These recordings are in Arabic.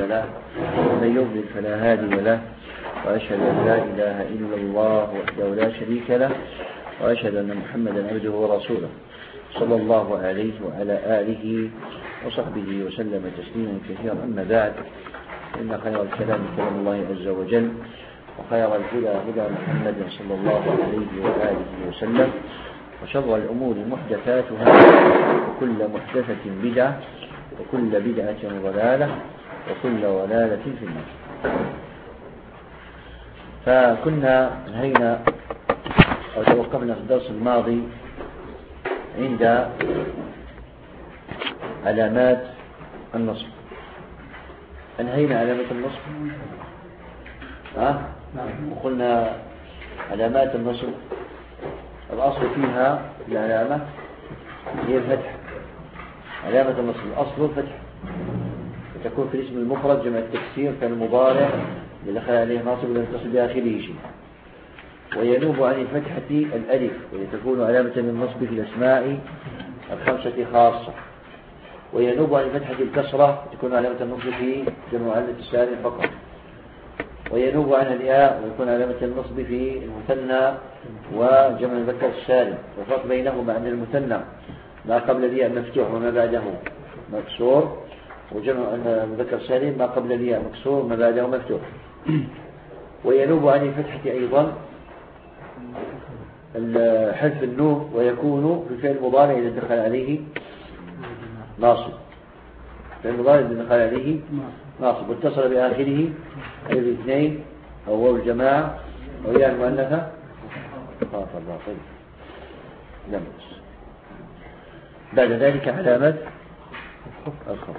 له ومن يضلل فلا هادي له وأشهد أن لا إله إلا الله وحده لا شريك له وأشهد أن محمدا عبده ورسوله صلى الله عليه وعلى آله وصحبه وسلم تسليما كثيرا. أما بعد، إن خير الكلام كلام الله عز وجل، وخير الهدى هدى محمد صلى الله عليه وآله وسلم، وشر الأمور محدثاتها، وكل محدثة بدعة، وكل بدعة ضلالة، وكل ضلالة في النار. فكنا انهينا أو توقفنا في الدرس الماضي عند علامات النصب. انهينا علامة النصب وقلنا علامات النصب الأصل فيها العلامة هي الفتح. علامة النصب الأصل الفتح، وتكون في الاسم المفرد جمع التكسير كالمضارع لدخل عليه ناصب ولم يتصل بآخره شيء. وينوب عن الفتحة الألف، وتكون علامة للنصب في الأسماء الخمسة خاصة. وينوب عن الفتحة الكسرة، تكون علامة النصب في جمع المؤنث السالم فقط. وينوب عنها الياء، ويكون علامة النصب في المثنى وجمع المذكر السالم. والفرق بينهما أن المثنى ما قبل الياء مفتوح وما بعده مكسور، وجمع المذكر السالم ما قبل الياء مكسور وما بعده مفتوح. وينوب عن الفتحة أيضا حذف النون، ويكون في الفعل المضارع إذا دخل عليه ناصب. الفعل المضارع إذا دخل عليه ناصب واتصل بآخره أي الاثنين أو واو الجماعة أو ياء المؤنثة خاف الله طيب لمس. بعد ذلك علامة الخفض.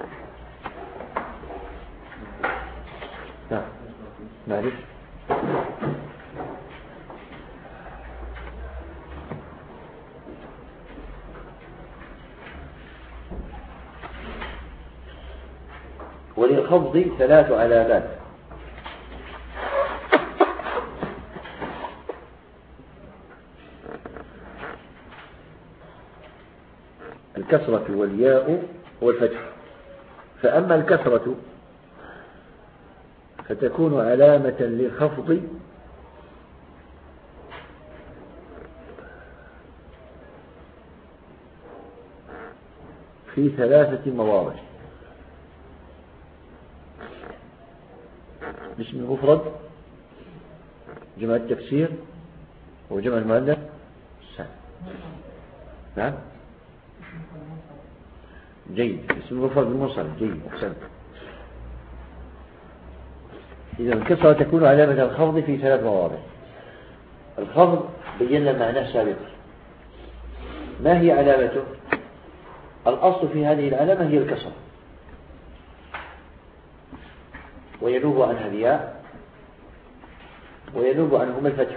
نعم معلش. وللخفض 3 علامات. الكسرة والياء والفتح. فأما الكسرة فتكون علامة للخفض في 3 مواضع: الاسم المفرد، جمع التكسير، وجمع المؤنث السالم. نعم جيد. اسم المفرد المنصرف جيد أحسنت. إذا الكسرة تكون علامة الخفض في 3 مواضع. الخفض بينا معناه سابقا. ما هي علامته؟ الأصل في هذه العلامة هي الكسرة، وينوب عنها الياء، وينوب عنهما الفتح.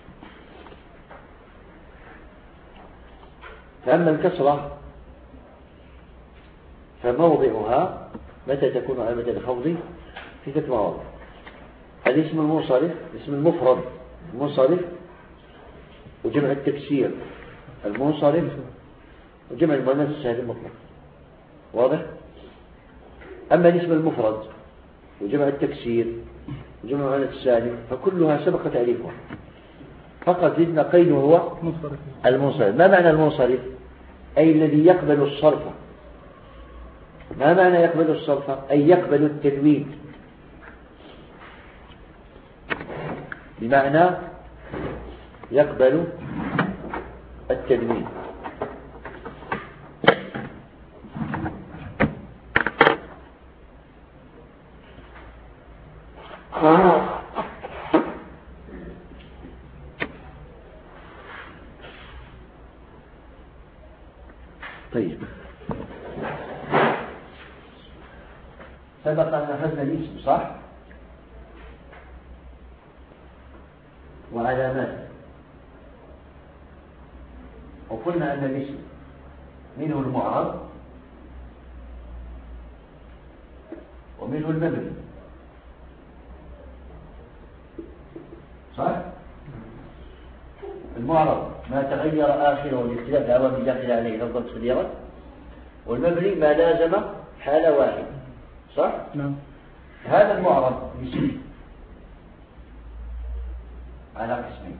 فأما الكسرة فموضعها متى تكون علامة الخفض في 3 مواضع: الاسم المنصرف، الاسم المفرد المنصرف، وجمع التكسير المنصرف، وجمع المؤنث السالم المطلق. واضح؟ أما الاسم المفرد وجمع التكسير وجمع المؤنث السالم فكلها سبق تعريفها، فقط زدنا قيد هو المنصرف. ما معنى المنصرف؟ أي الذي يقبل الصرف. ما معنى يقبل الصرف؟ أي يقبل التنوين، بمعنى يقبل التنوين. طيب، سبق أن أخذنا الاسم صح؟ وعلامات، وقلنا أن الاسم منه المعرب ومنه المبني صح؟ المعرب ما تغير آخره لاختلاف العوامل داخل عليه لفظا تغيرت، والمبني ما لازم حالة واحدة صح؟ نعم. هذا المعرب يصير على قسمين: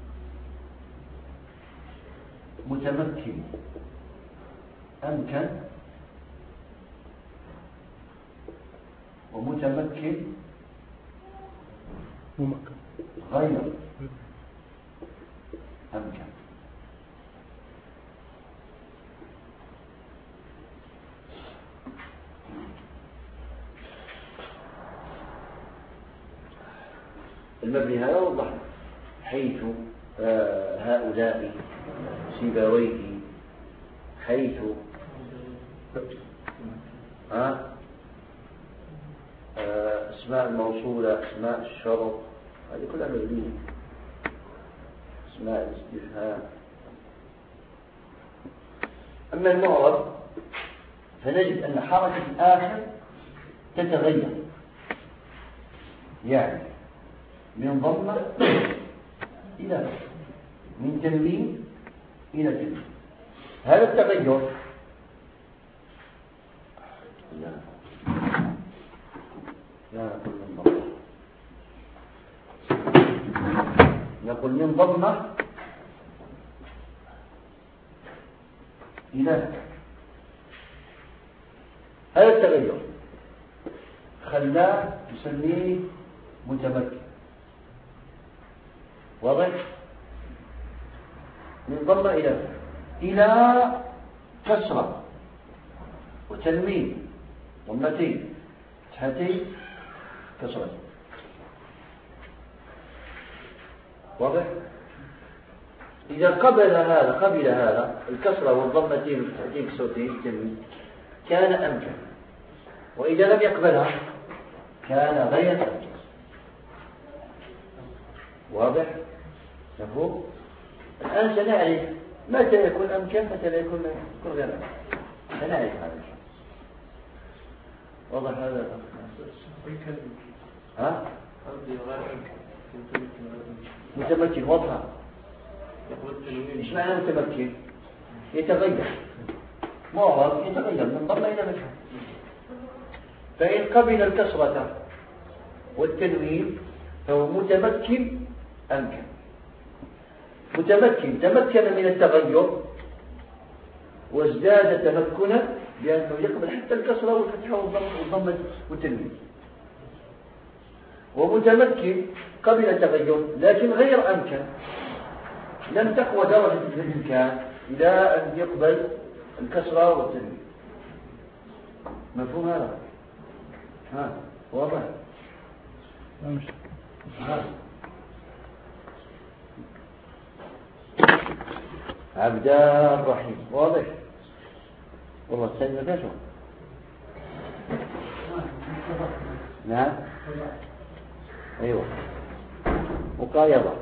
متمكن أمكن، ومتمكن غير أمكن. المبني هذا وضح حيث هؤلاء سيبويه، حيث اسماء الموصولة، اسماء الشرط، هذه كلها مبنية. اسماء الاستفهام. أما المعرب فنجد أن حركة الآخر تتغير، يعني من ضمة إلى من تنوين إلى تنوين. هذا التغير نقول من ضمة إلى هذا التغير خلاه نسميه متمكن. واضح؟ من ضمة إلى كسرة وتنوين، ضمتين فتحتين كسرتين. واضح؟ إذا قبل هذا الكسرة والضمتين والفتحتين كسرتين التنوين كان أمكن، وإذا لم يقبلها كان غير أمكن. واضح؟ مفهوم؟ الآن سنعرف متى يكون أمكن متى لا يكون غير أمكن. سنعرف هذا الشيء. واضح هذا؟ ها؟ متمكن واضحة. إيش معنى متمكن؟ يتغير، معرض يتغير من ضمن إلى مجهول. فإن قبل الكسرة والتنوين فهو متمكن أمكن. متمكن تمكن من التغير وازداد تمكنا بأنه يقبل حتى الكسرة والفتحة والضمة والتنوين. ومتمكن قبل التغير لكن غير أمكن، لم تقوى درجة الإمكان إلى أن يقبل الكسرة والتنوين. مفهوم هذا؟ ها واضح؟ عبد الرحيم. واضح؟ والله الثاني ما فيش. نعم أيوة وقايضة.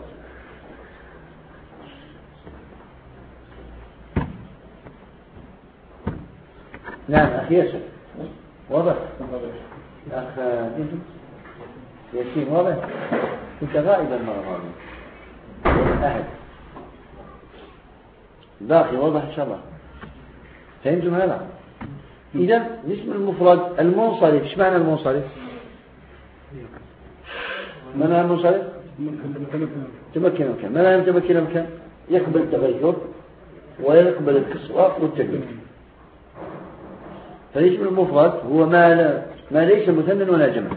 نعم أخي ياسر. واضح؟ أخ ياسين. واضح؟ كنت غائبا مرة أحد باقي. واضح إن شاء الله. فهمتم هذا؟ إذا اسم المفرد المنصرف. إيش معنى المنصرف؟ ما معنى المنصرف؟ تمكن أمكان. ما معنى تمكن أمكان؟ يقبل التغير ويقبل الكسرة والتنوين. فالاسم المفرد هو ما ليس مثنى ولا جمع،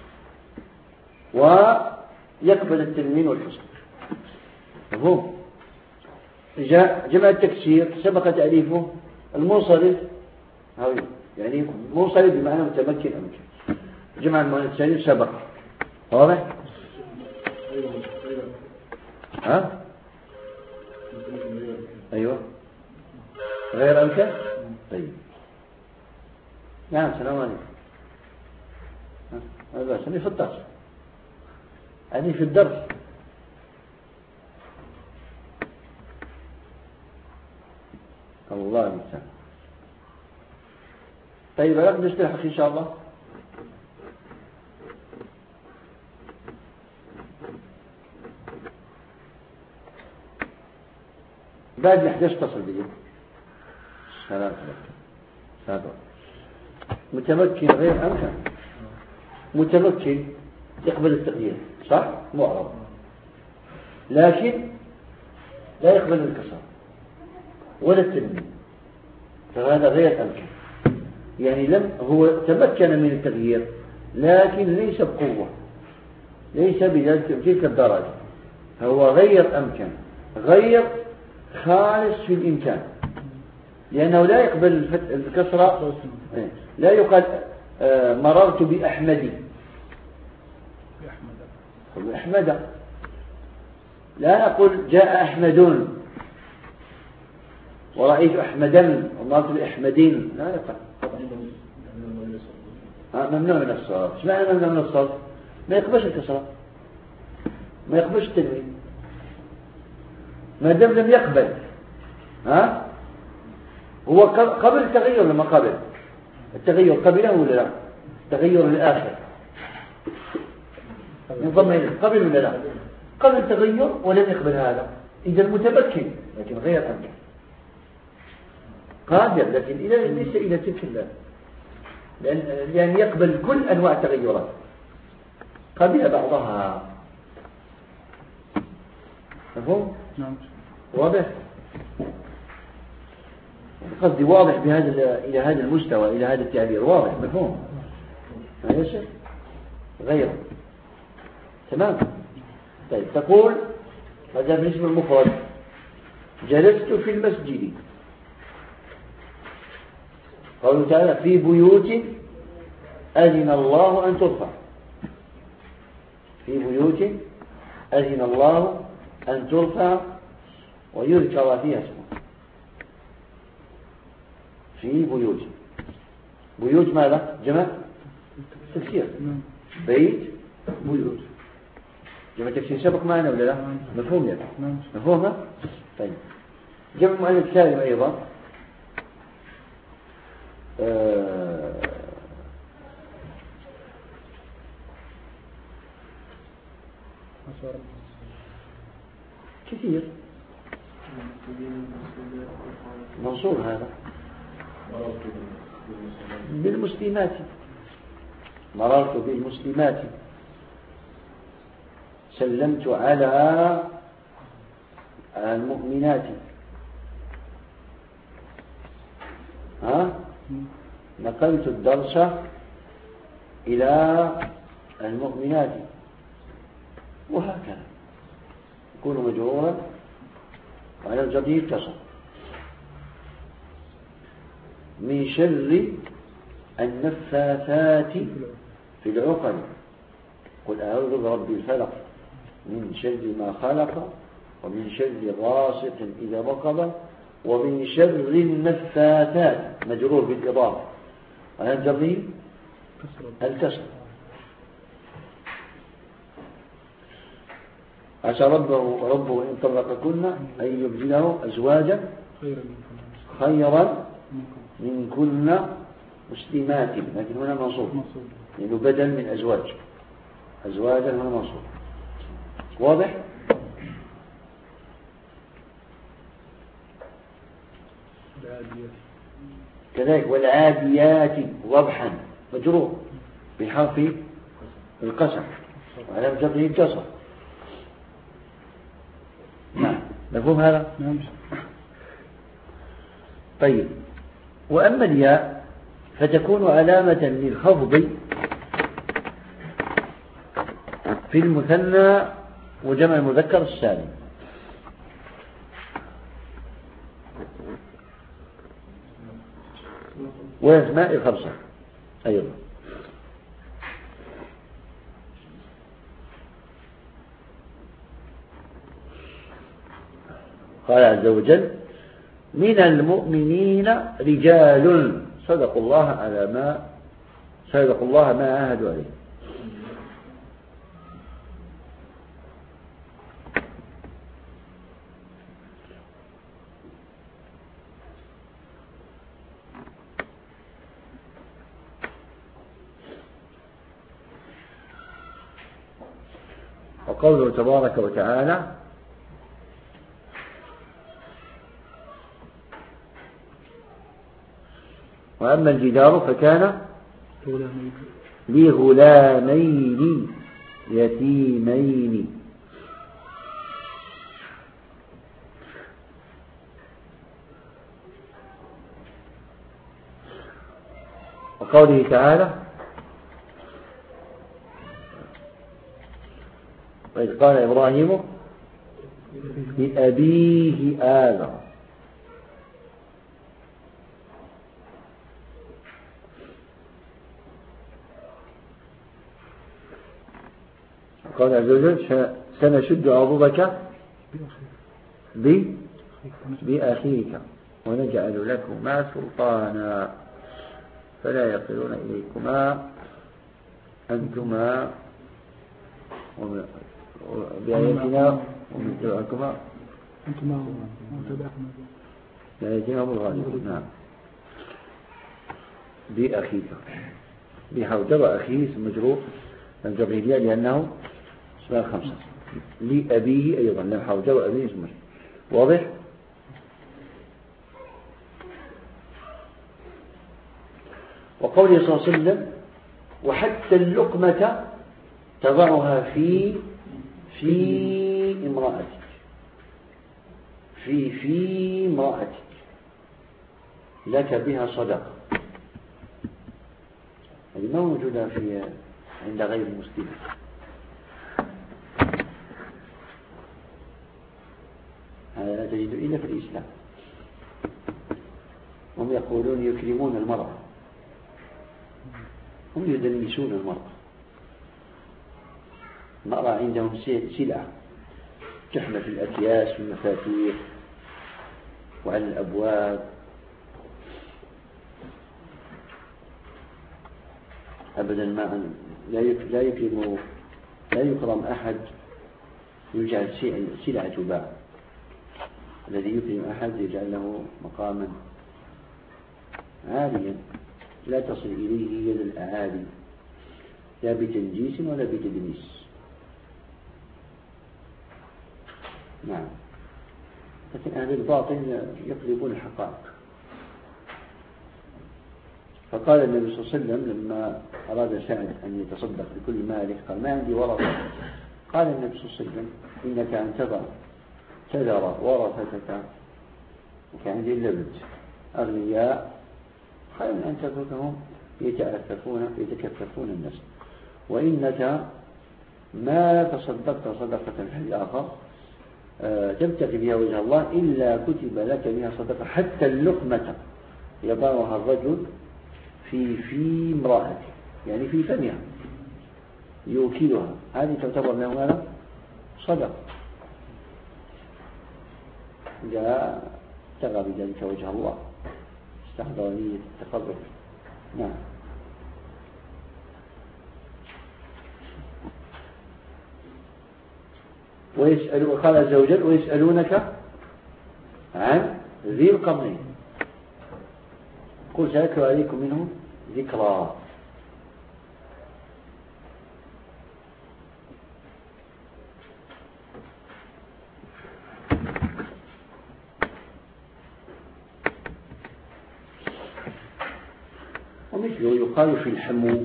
ويقبل التنوين والكسر. مفهوم؟ جاء جمع التكسير سبق تعريفه المنصرف، يعني منصرف بمعنى متمكن أمكن. جمع المؤنث سبق. واضح؟ ها؟ أيوة غير أمكن. طيب نعم. السلام عليكم. هذا بس في الدرس، هذه في الدرس. الله المستعان. طيب هل نستلحق إن شاء الله؟ بعد 11 تصل بي. سلام. متمكن غير أمكن. متمكن يقبل التغيير صح؟ معرب، لكن لا يقبل الكسر ولا التنوين، فهذا غير أمكن. يعني هو تمكن من التغيير لكن ليس بقوة، ليس بتلك الدرجة، هو غير أمكن، غير خالص في الإمكان، لأنه لا يقبل الكسرة. لا يقال مررت بأحمد، أحمد، لا أقول جاء أحمد ورأيت أحمدا ومررت بأحمدين، لا يقال. ممنوع من الصرف. ايش معنى ممنوع من الصرف؟ ما يقبلش الكسرة، ما يقبلش التنوين، ما دام لم يقبل. هو قبل التغير لما قبل التغير قبله ولا لا؟ تغير الآخر ينضم إليه قبل ولا لا؟ قبل التغير ولم يقبل هذا، إذا متمكن لكن غير أمكن، قادر لكن ليس إلى تلك الله، لأن يقبل كل أنواع التغيرات، قبل بعضها. مفهوم؟ نعم. واضح؟ قصدي واضح إلى هذا المستوى، إلى هذا التعبير واضح. مفهوم؟ ما يشك غيره. تمام. طيب تقول هذا بالنسبة للمفرد. جلست في المسجد، قوله تعالى في بيوت أذن الله أن ترفع، في بيوت أذن الله أن ترفع ويذكر فيها اسمه. في بيوت، بيوت ماذا؟ جمع تكسير، بيت بيوت جمع تكسير سبق معنا ولا لا؟ مفهوم يا مفهومها؟ طيب جمع مؤنث سالم أيضا كثير منصور هذا بالمسلمات، مررت بالمسلمات، سلمت على المؤمنات، نقلت الدرس إلى المؤمنات، وهكذا يكون مجرورا وعلى الجديد كسر. من شر النفاثات في العقد، قل أعوذ برب الفلق من شر ما خلق ومن شر غاسق إذا وقب ومن شر النفاثات، مجرور بالإضافة على الجديد الكسر. عسى ربه إن طلقكن أن يبدله أزواجا خيرا من كن مسلمات، لكن هنا منصوب لأنه بدل من أزواج، أزواجا هنا منصوب. واضح؟ كذلك والعاديات وضحا، مجرور بحرف القسم وعلى جره الكسر. نعم مفهوم هذا؟ نعم. طيب وأما الياء فتكون علامة للخفض في المثنى وجمع المذكر السالم، والأسماء الخمسة أيضا. قال عز وجل من المؤمنين رجال صدقوا الله ما عاهدوا عليه. وقوله تبارك وتعالى وأما الجدار فكان لغلامين يتيمين. وقوله تعالى وإذ قال إبراهيم لأبيه آذر. قال عز وجل سنشد عضدك بأخيك ونجعل لكما سلطانا فلا يصلون إليكما أنتما بآياتنا ومن تبعكما بآياتنا هم الغالبون. نعم. بأخيك بحوجر أخيه اسم مجرور الجر الياء لأنه اسمها خمسة. لأبيه أيضا لأن حوجر أبيه اسم مجرور. واضح؟ وقوله صلى الله عليه وسلم وحتى اللقمة تضعها في امرأتك في امرأتك لك بها صدقة. هذه ما موجودة عند غير المسلم. هذا لا تجد إلا في الإسلام. هم يقولون يكرمون المرأة، هم يدنسون المرأة. المرأة عندهم سلعة تحمل في الأكياس والمفاتيح وعلى الأبواب. أبدا ما لا يكرم أحد يجعل سلعة تباع. الذي يكرم أحد يجعل له مقاما عاليا لا تصل إليه يد الأعالي لا بتنجيس ولا بتدنيس. نعم. لكن أهل الباطل يقلبون الحقائق. فقال النبي صلى الله عليه وسلم لما أراد سعد أن يتصدق بكل ماله قال ما عندي ورثة. قال النبي صلى الله عليه وسلم إنك أن تذر ورثتك وكان عندي اللبد أغنياء خير من أن تتركهم يتكففون الناس. وإنك ما تصدقت صدقة في الآخر تبتغي بها وجه الله إلا كتب لك بها صدقة حتى اللقمة يضعها الرجل في امرأته يعني في فمها يوكلها هذه تعتبر له ماذا؟ صدقة. إذا ابتغى بذلك وجه الله استحضر نية التقرب. نعم. وقال عز وجل ويسألونك عن ذي القرنين قل سأتلو عليكم منه ذكرى. ومثله يقال في الحمو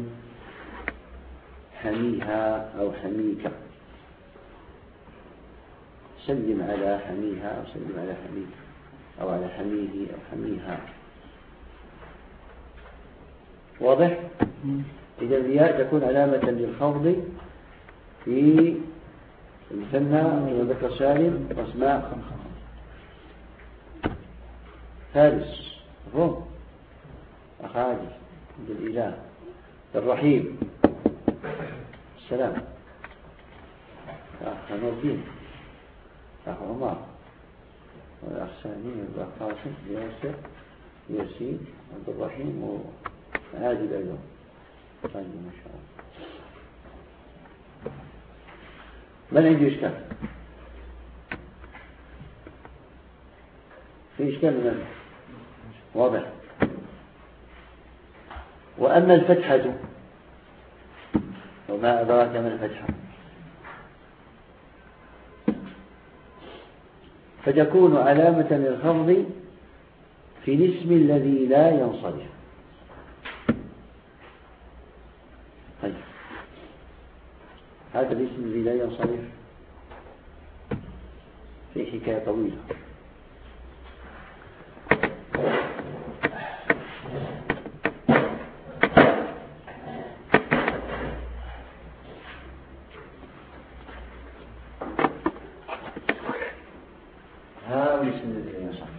حميها أو حميك سلم على حميها أو سلم على حميك أو على حميه أو حميها. واضح؟ إذا الياء تكون علامة للخفض في المثنى وذكر سالم واسماء فارس مفهوم أخاجي عند الإله الرحيم السلام أخ نور الدين أخ عمر والأخ سامي والأخ قاسم ياسر ياسين عبد الرحيم وعادل أيضا. طيب ما شاء الله. من عنده إشكال؟ في إشكال من هذا؟ واضح. وأما الفتحة وما أدراك ما الفتحة فتكون علامة للخفض في الاسم الذي لا ينصرف. طيب هذا الاسم الذي لا ينصرف في حكاية طويلة. هذا الاسم الذي لا ينصرف،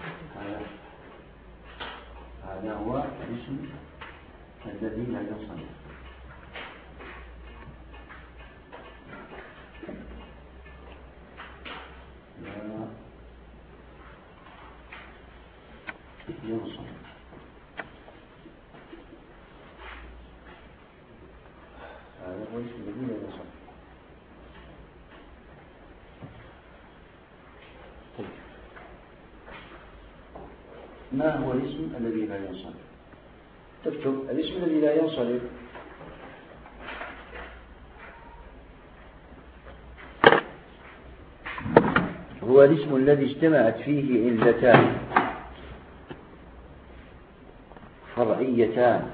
هذا هو الاسم الذي لا ينصرف. هذا هو الاسم الذي لا ينصرف. ما هو الاسم الذي لا ينصرف؟ تكتب الاسم الذي لا ينصرف هو الاسم الذي اجتمعت فيه علتان فرعيتان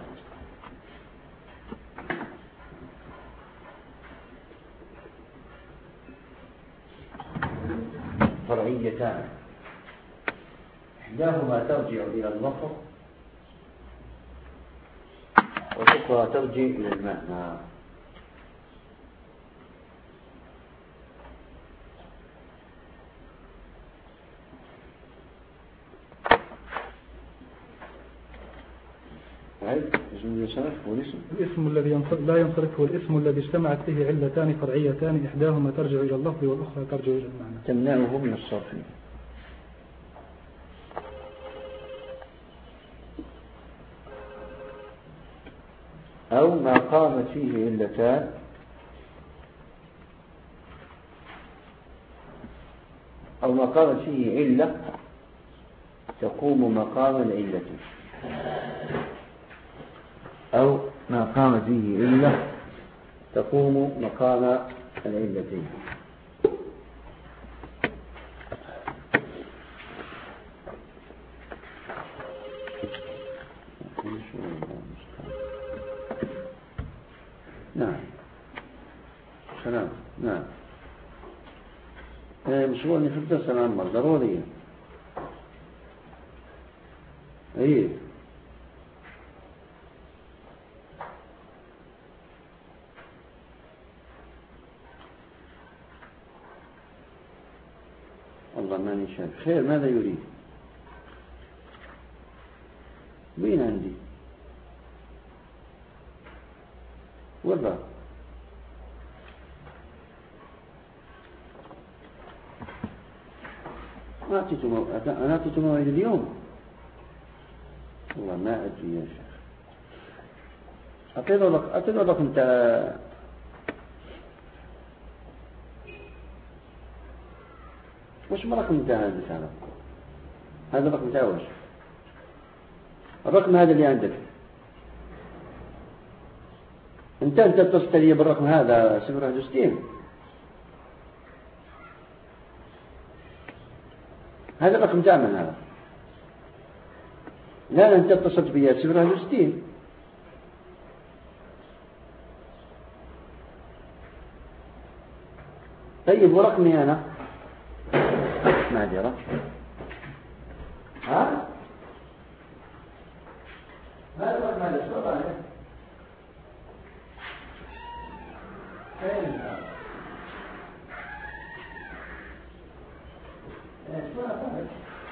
إحداهما ترجع إلى اللفظ والأخرى ترجع إلى المعنى. الاسم الذي لا ينصرف هو الاسم الذي اجتمعت فيه علتان فرعيتان إحداهما ترجع إلى اللفظ والأخرى ترجع إلى المعنى تمنعه من الصرف. أو ما قامت فيه علتان أو ما قامت فيه علة تقوم مقام العلة، أو ما قامت فيه علة تقوم مقام العلتين. نعم سلام. نعم مشروع في الدرس العام ضروري. ايه والله ماني شايف. خير ماذا يريد؟ وين عندي؟ والله أنا أعطيته موعد اليوم. والله ما أدري يا شيخ. أعطيته لك أنت وش رقم انت هذا؟ هذا الرقم انت وش الرقم هذا اللي عندك؟ انت اتصلت لي بالرقم هذا 061. هذا الرقم تعمل هذا. لا انت اتصلت بي 061. طيب ورقمي انا معذرة. ها هذا الرقم هذا شو رأيك؟ فين شو رأيك؟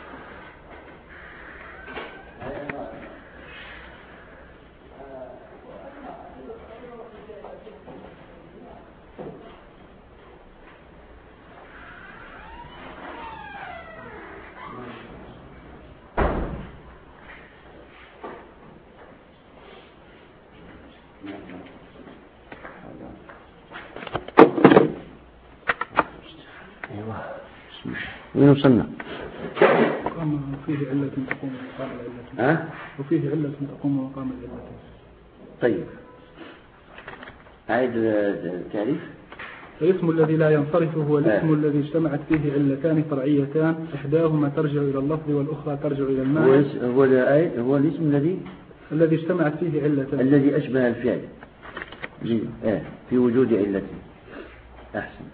وين وصلنا؟ وفيه علة تقوم مقام العلة. وفيه علة تقوم مقام العلة. طيب عيد التعريف. الاسم الذي لا ينصرف هو الاسم الذي اجتمعت فيه علتان فرعيتان إحداهما ترجع إلى اللفظ والأخرى ترجع إلى المعنى. هو الاسم الذي اجتمعت فيه علتان، الذي أشبه الفعل. في وجود علة. أحسن.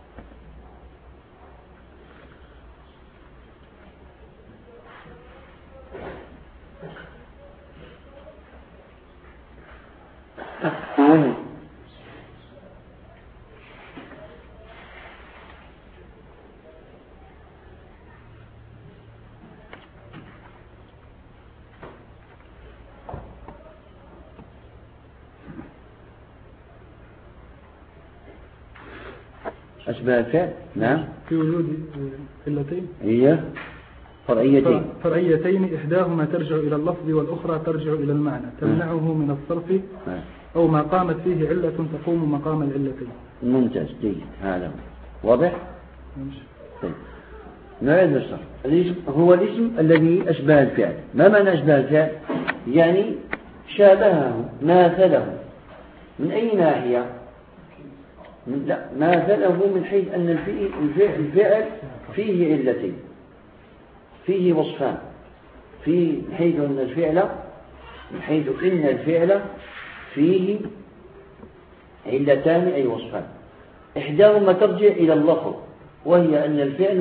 أشبه الفعل. نعم. في وجود علتين هي فرعيتين إحداهما ترجع إلى اللفظ والأخرى ترجع إلى المعنى تمنعه من الصرف أو ما قامت فيه علة تقوم مقام العلتين. ممتاز جيد. هذا واضح. طيب نعيد الشرح. الاسم هو الاسم الذي أشبه الفعل. ما معنى أشبه الفعل؟ يعني شابهه ماثله. من أي ناحية؟ لا، ماثله من حيث أن الفعل فيه علتين، فيه وصفان، من حيث أن الفعل فيه علتان أي وصفان. إحداهما ترجع إلى اللفظ وهي أن الفعل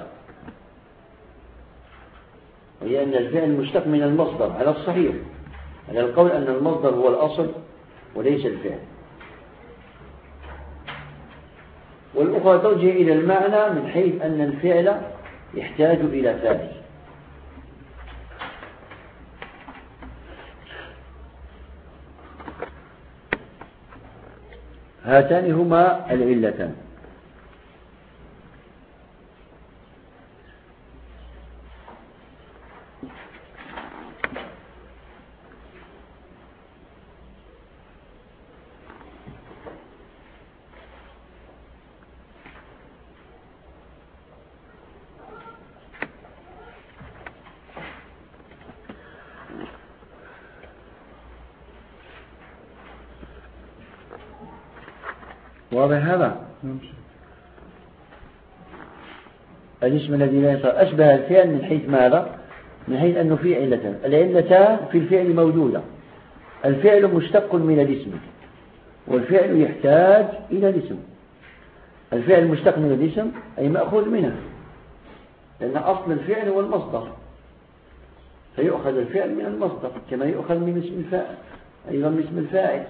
مشتق من المصدر على الصحيح، على القول أن المصدر هو الأصل وليس الفعل. والأخرى ترجع إلى المعنى من حيث أن الفعل يحتاج إلى فاعل. هاتان هما العلتان. واضح هذا؟ الاسم الذي لا يصير أشبه الفعل من حيث ماذا؟ من حيث أنه فيه علتان. العلتان في الفعل موجودة. الفعل مشتق من الاسم والفعل يحتاج إلى الاسم. الفعل مشتق من الاسم أي مأخوذ منه، لأن أصل الفعل هو المصدر، فيؤخذ الفعل من المصدر كما يؤخذ من اسم الفاعل، أيضا من اسم الفاعل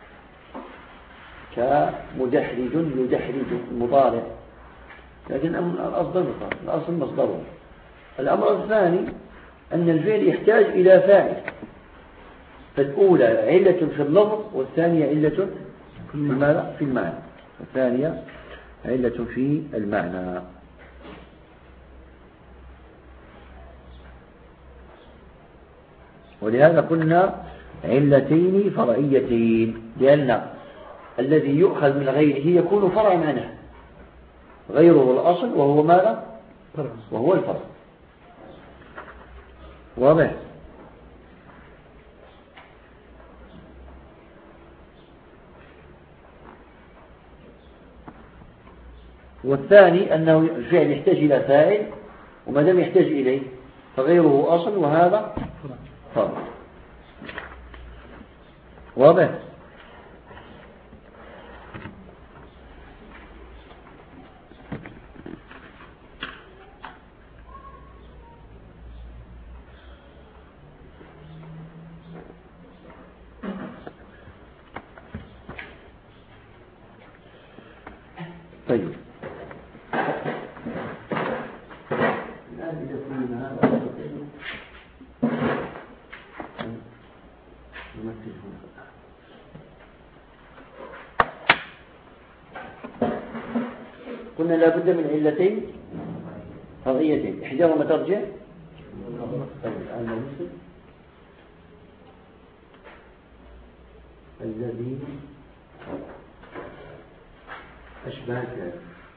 كمدحرج يدحرج المضارع، لكن الأصل مصدره. الأمر الثاني أن الفعل يحتاج إلى فاعل، فالأولى علة في اللفظ والثانية علة في المعنى. الثانية علة في المعنى. ولهذا قلنا علتين فرعيتين، لأن الذي يؤخذ من غيره يكون فرعا عنه، غيره الأصل وهو ماذا؟ وهو الفرع. واضح؟ والثاني أنه الفعل يحتاج إلى فاعل، وما دام يحتاج إليه فغيره أصل وهذا فرع. واضح؟ طيب قلنا لا بد من علتين فرعيتين، إحداهما ترجع الذي أشبه الفعل.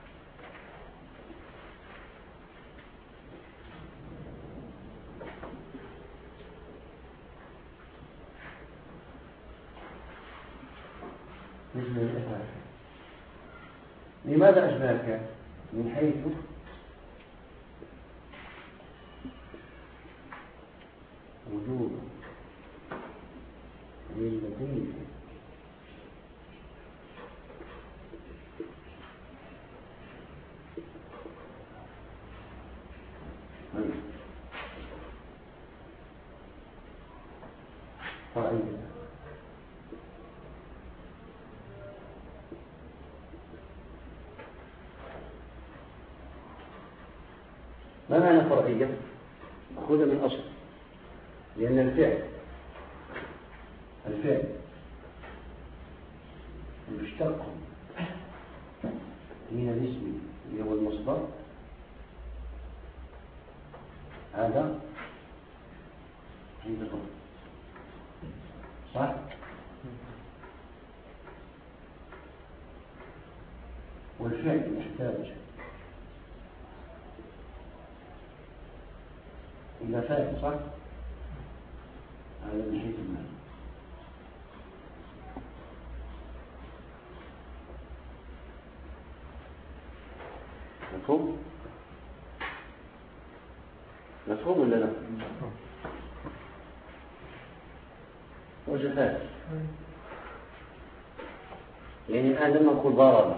لماذا أشبه الفعل؟ من حيث وجود علتين فرعية. ما معنى فرعية؟ مأخوذة من أصل، لأن الفعل المشتق من الاسم اللي هو المصدر هذا عند صح؟ والفعل يحتاج إلى فاعل صح؟ هذا من حيث المعنى. مفهوم؟ مفهوم ولا لا؟ وجه فاعل. يعني الآن لما نقول ضرب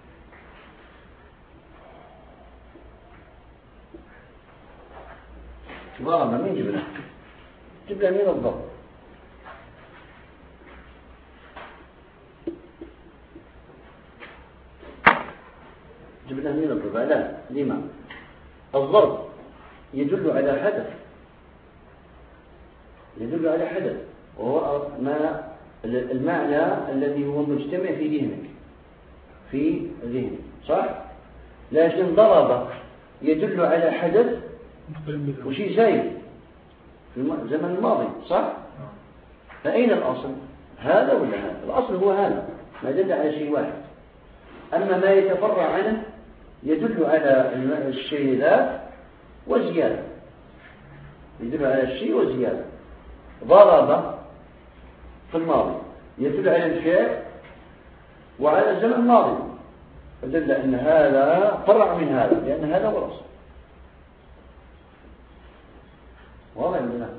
مين جبنا؟ جبنا من الضرب. جبنا من الضرب. لا، لما؟ الضرب يدل على حدث وهو ما المعنى الذي هو مجتمع في ذهنك صح؟ لكن ضرب يدل على حدث وشيء زايد في الزمن الماضي صح؟ فأين الأصل؟ هذا ولا هذا؟ الأصل هو هذا ما دل على شيء واحد. أما ما يتفرع عنه يدل على الشيء ذات وزيادة، يدل على الشيء وزيادة. ضرب في الماضي يدل على الفعل وعلى الزمن الماضي، فدل أن هذا فرع من هذا لأن هذا هو الأصل. واضح ولا لا؟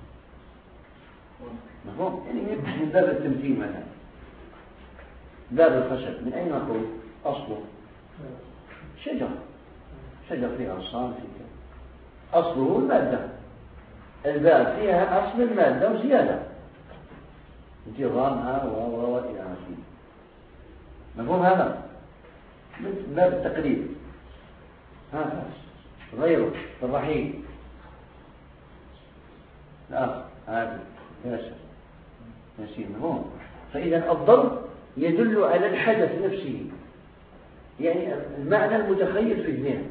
مفهوم؟ يعني من باب التمثيل مثلا باب الخشب من أين نقول أصله؟ شجر فيها أغصان فيها أصله المادة. الباب فيها أصل المادة وزيادة انتظامها وإلى آخره. مفهوم هذا؟ من باب التقليد. غيره الرحيم لا هذا ياسين. مفهوم؟ فإذا الضرب يدل على الحدث نفسه، يعني المعنى المتخيل في الذهن.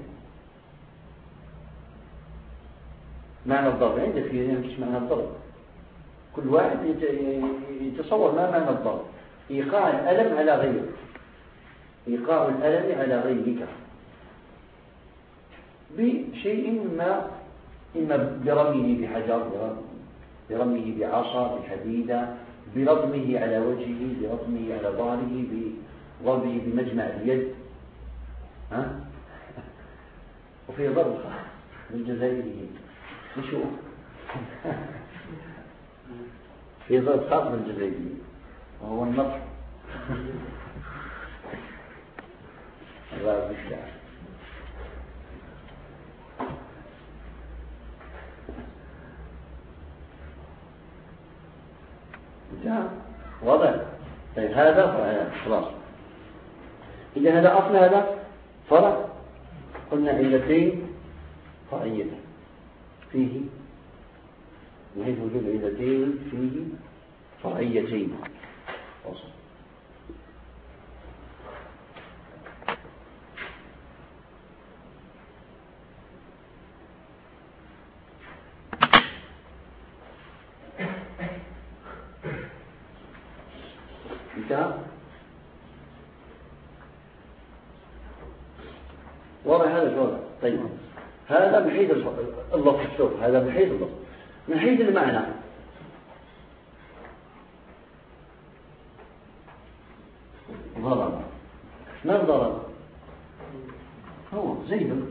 معنى الضرب عندك في الذهن مش معنى الضرب. كل واحد يتصور ما معنى الضرب. إيقاع الألم على غيرك، إيقاع الألم على غيرك بشيء ما، إما برميه بحجر، برميه بعصا، بحديدة، برضمه على وجهه، برضمه على ظهره، بضربه بمجمع اليد. وفي ضرب من جزائريين نشوف في ضرب خاص من الجزائريين وهو النطق. الضرب بالشعر. واضح؟ طيب هذا فرع خلاص. إذا هذا أصل هذا فرع. قلنا علتين فرعيتين فيه، وهي وجود علتين فيه فرعيتين أصل. واضح هذا الوضع. طيب هذا من حيث اللفظ. شوف هذا من حيث اللفظ. من حيث المعنى ضرب. من ضرب؟ هو زيد.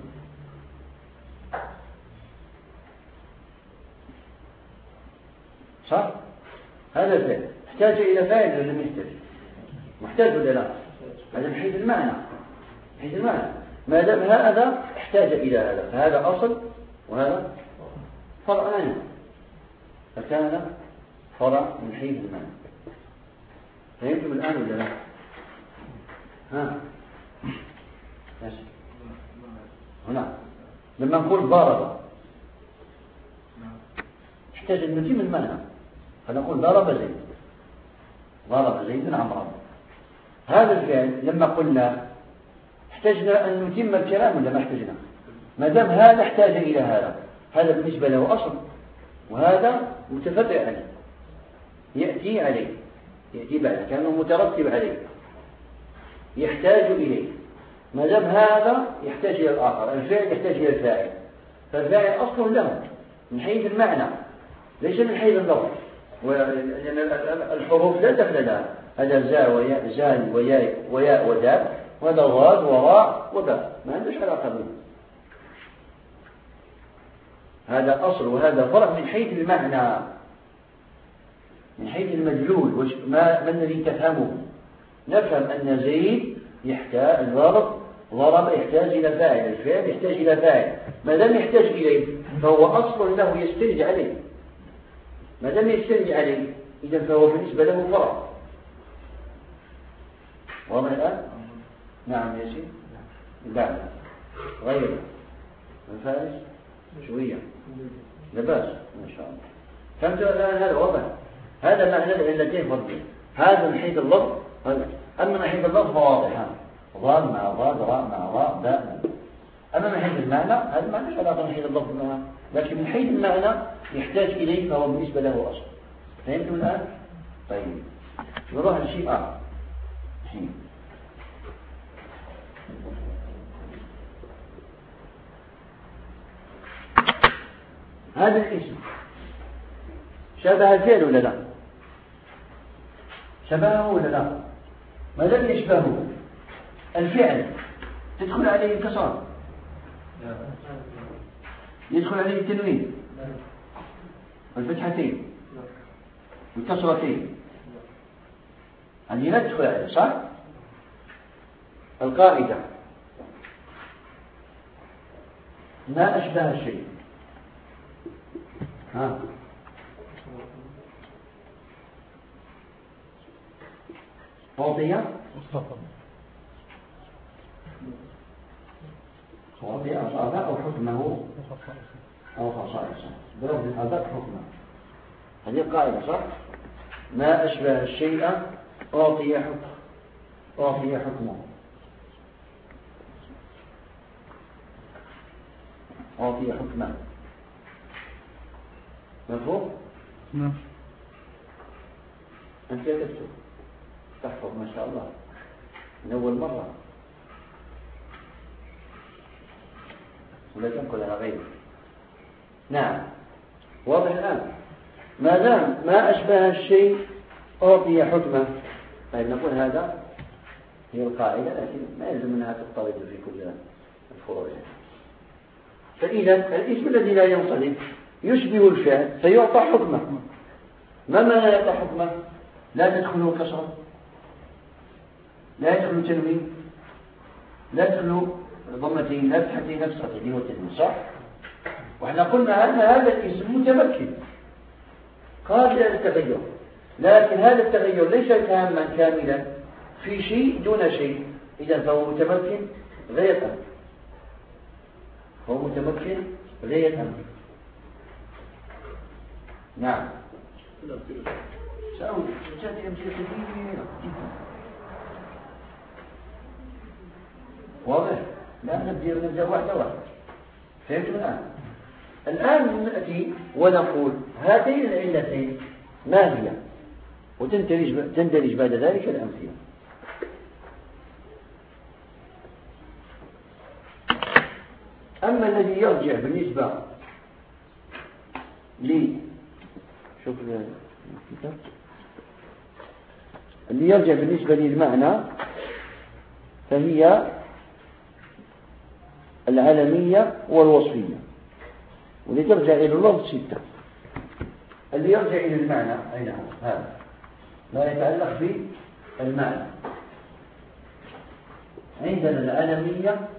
صح؟ هذا الفعل احتاج إلى فاعل ولا لم يحتاج؟ محتاج ولا لا؟ هذا من حيث المعنى. من حيث المعنى ما دام هذا احتاج إلى هذا، فهذا أصل وهذا فرع عنه، فكان فرع من حيث المعنى. فهمتم الآن ولا لا؟ ها هنا لما نقول ضرب نحتاج أن نتم المعنى، فنقول ضرب زيد، ضرب زيد عمرا. هذا الفعل لما قلنا احتاجنا أن نتم الكلام ولا ما احتاجنا؟ ما دام هذا احتاج إلى هذا بالنسبة له أصل، وهذا متفرع عليه، يأتي عليه، يأتي بعد كانه مترتب عليه، يحتاج إليه. ما دام هذا يحتاج إلى الآخر، الفعل يحتاج إلى الفاعل، فالفاعل أصل له من حيث المعنى ليس من حيث اللفظ، لأن الحروف لا دخل لها، هذا زا وياء زال وياء ودال، وهذا ضاد وراء وباء، ما عندوش علاقة به. هذا أصل وهذا فرع من حيث المعنى، من حيث المدلول، ما الذي تفهمه. نفهم أن زيد يحتاج، ضرب يحتاج إلى فاعل، الفعل يحتاج إلى فاعل، ما دام يحتاج إليه فهو أصل له يستند عليه، ما دام يستند عليه إذا فهو بالنسبة له فرع. واضح الآن؟ نعم يا سيدي. بعد غير الفارس شوية لا بأس ما شاء الله. فهمت الآن؟ هذا واضح. هذا معنى العلتين فرقين، هذا من حيث اللفظ، أما من حيث اللفظ فواضح، ضاد مع ضاد، راء مع راء، باء. أما من حيث المعنى هذا ما له علاقة من حيث اللفظ معه، لكن من حيث المعنى يحتاج إليه فهو بالنسبة له أصل. فهمتم الآن؟ طيب نروح لشيء آخر. هذا الاسم شبه الفعل ولا لا؟ شبهه ولا لا؟ ما لم يشبهه الفعل تدخل عليه الكسرة، يدخل عليه التنوين والفتحتين والكسرتين، هذه لا تدخل عليه، صح؟ القاعدة ما أشبه الشيء أعطي أصابع أو حكمه أو خصائصه بلفظ الأداء حكمه. هذه القاعدة صح؟ ما أشبه الشيء أعطي حكمه، أعطي حكمه. مفهوم؟ نعم. أنت تكتب تحفظ ما شاء الله من أول مرة، ولا تنقل على غيره. نعم واضح الآن. ما دام ما أشبه الشيء أعطي حكمه. طيب نقول هذا هي القاعدة، لكن ما يلزم أنها تضطرد في كل الفروع. فإذا الاسم الذي لا ينصرف يشبه الفعل فيعطى حكمه. ما معنى يعطى حكمه؟ لا تدخله كسرة، لا يدخل تنوين، لا يدخل ضمتين، لا فتحتين، لا كسرتين، هو التنوين، صح؟ وإحنا قلنا أن هذا الاسم متمكن قابل للتغير، لكن هذا التغير ليس تاما كاملا في شيء دون شيء، إذا فهو متمكن غير أمر، هو متمكن غير أمر. نعم سأقول تأتي أمثلة كثيرة جدا. واضح؟ لا نبدأ واحدة واحدة. فهمتم الآن نأتي ونقول هاتين العلتين ما هي، وتندرج بعد ذلك الأمثلة. أما الذي يرجع بالنسبة شوف الكتاب، اللي يرجع بالنسبة للمعنى فهي العلمية والوصفية، واللي ترجع إلى اللفظ 6. اللي يرجع إلى المعنى أين هو؟ هذا ما يتعلق بالمعنى. عندنا العلمية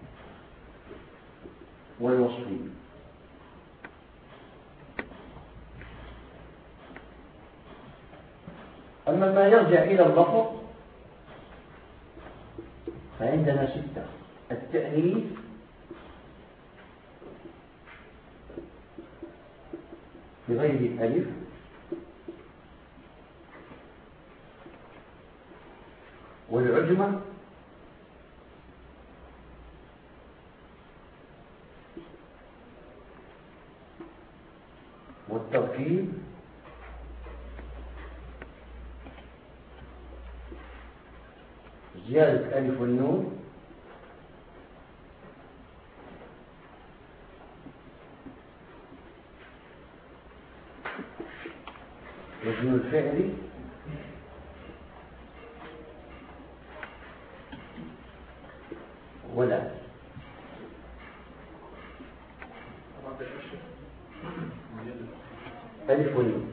والوصفية. أما ما يرجع إلى اللفظ فعندنا 6: التأنيث، بغير الألف، والعجمة، والتركيب، زيادة ألف والنون، وزن الفعل، ولا ألف والنون.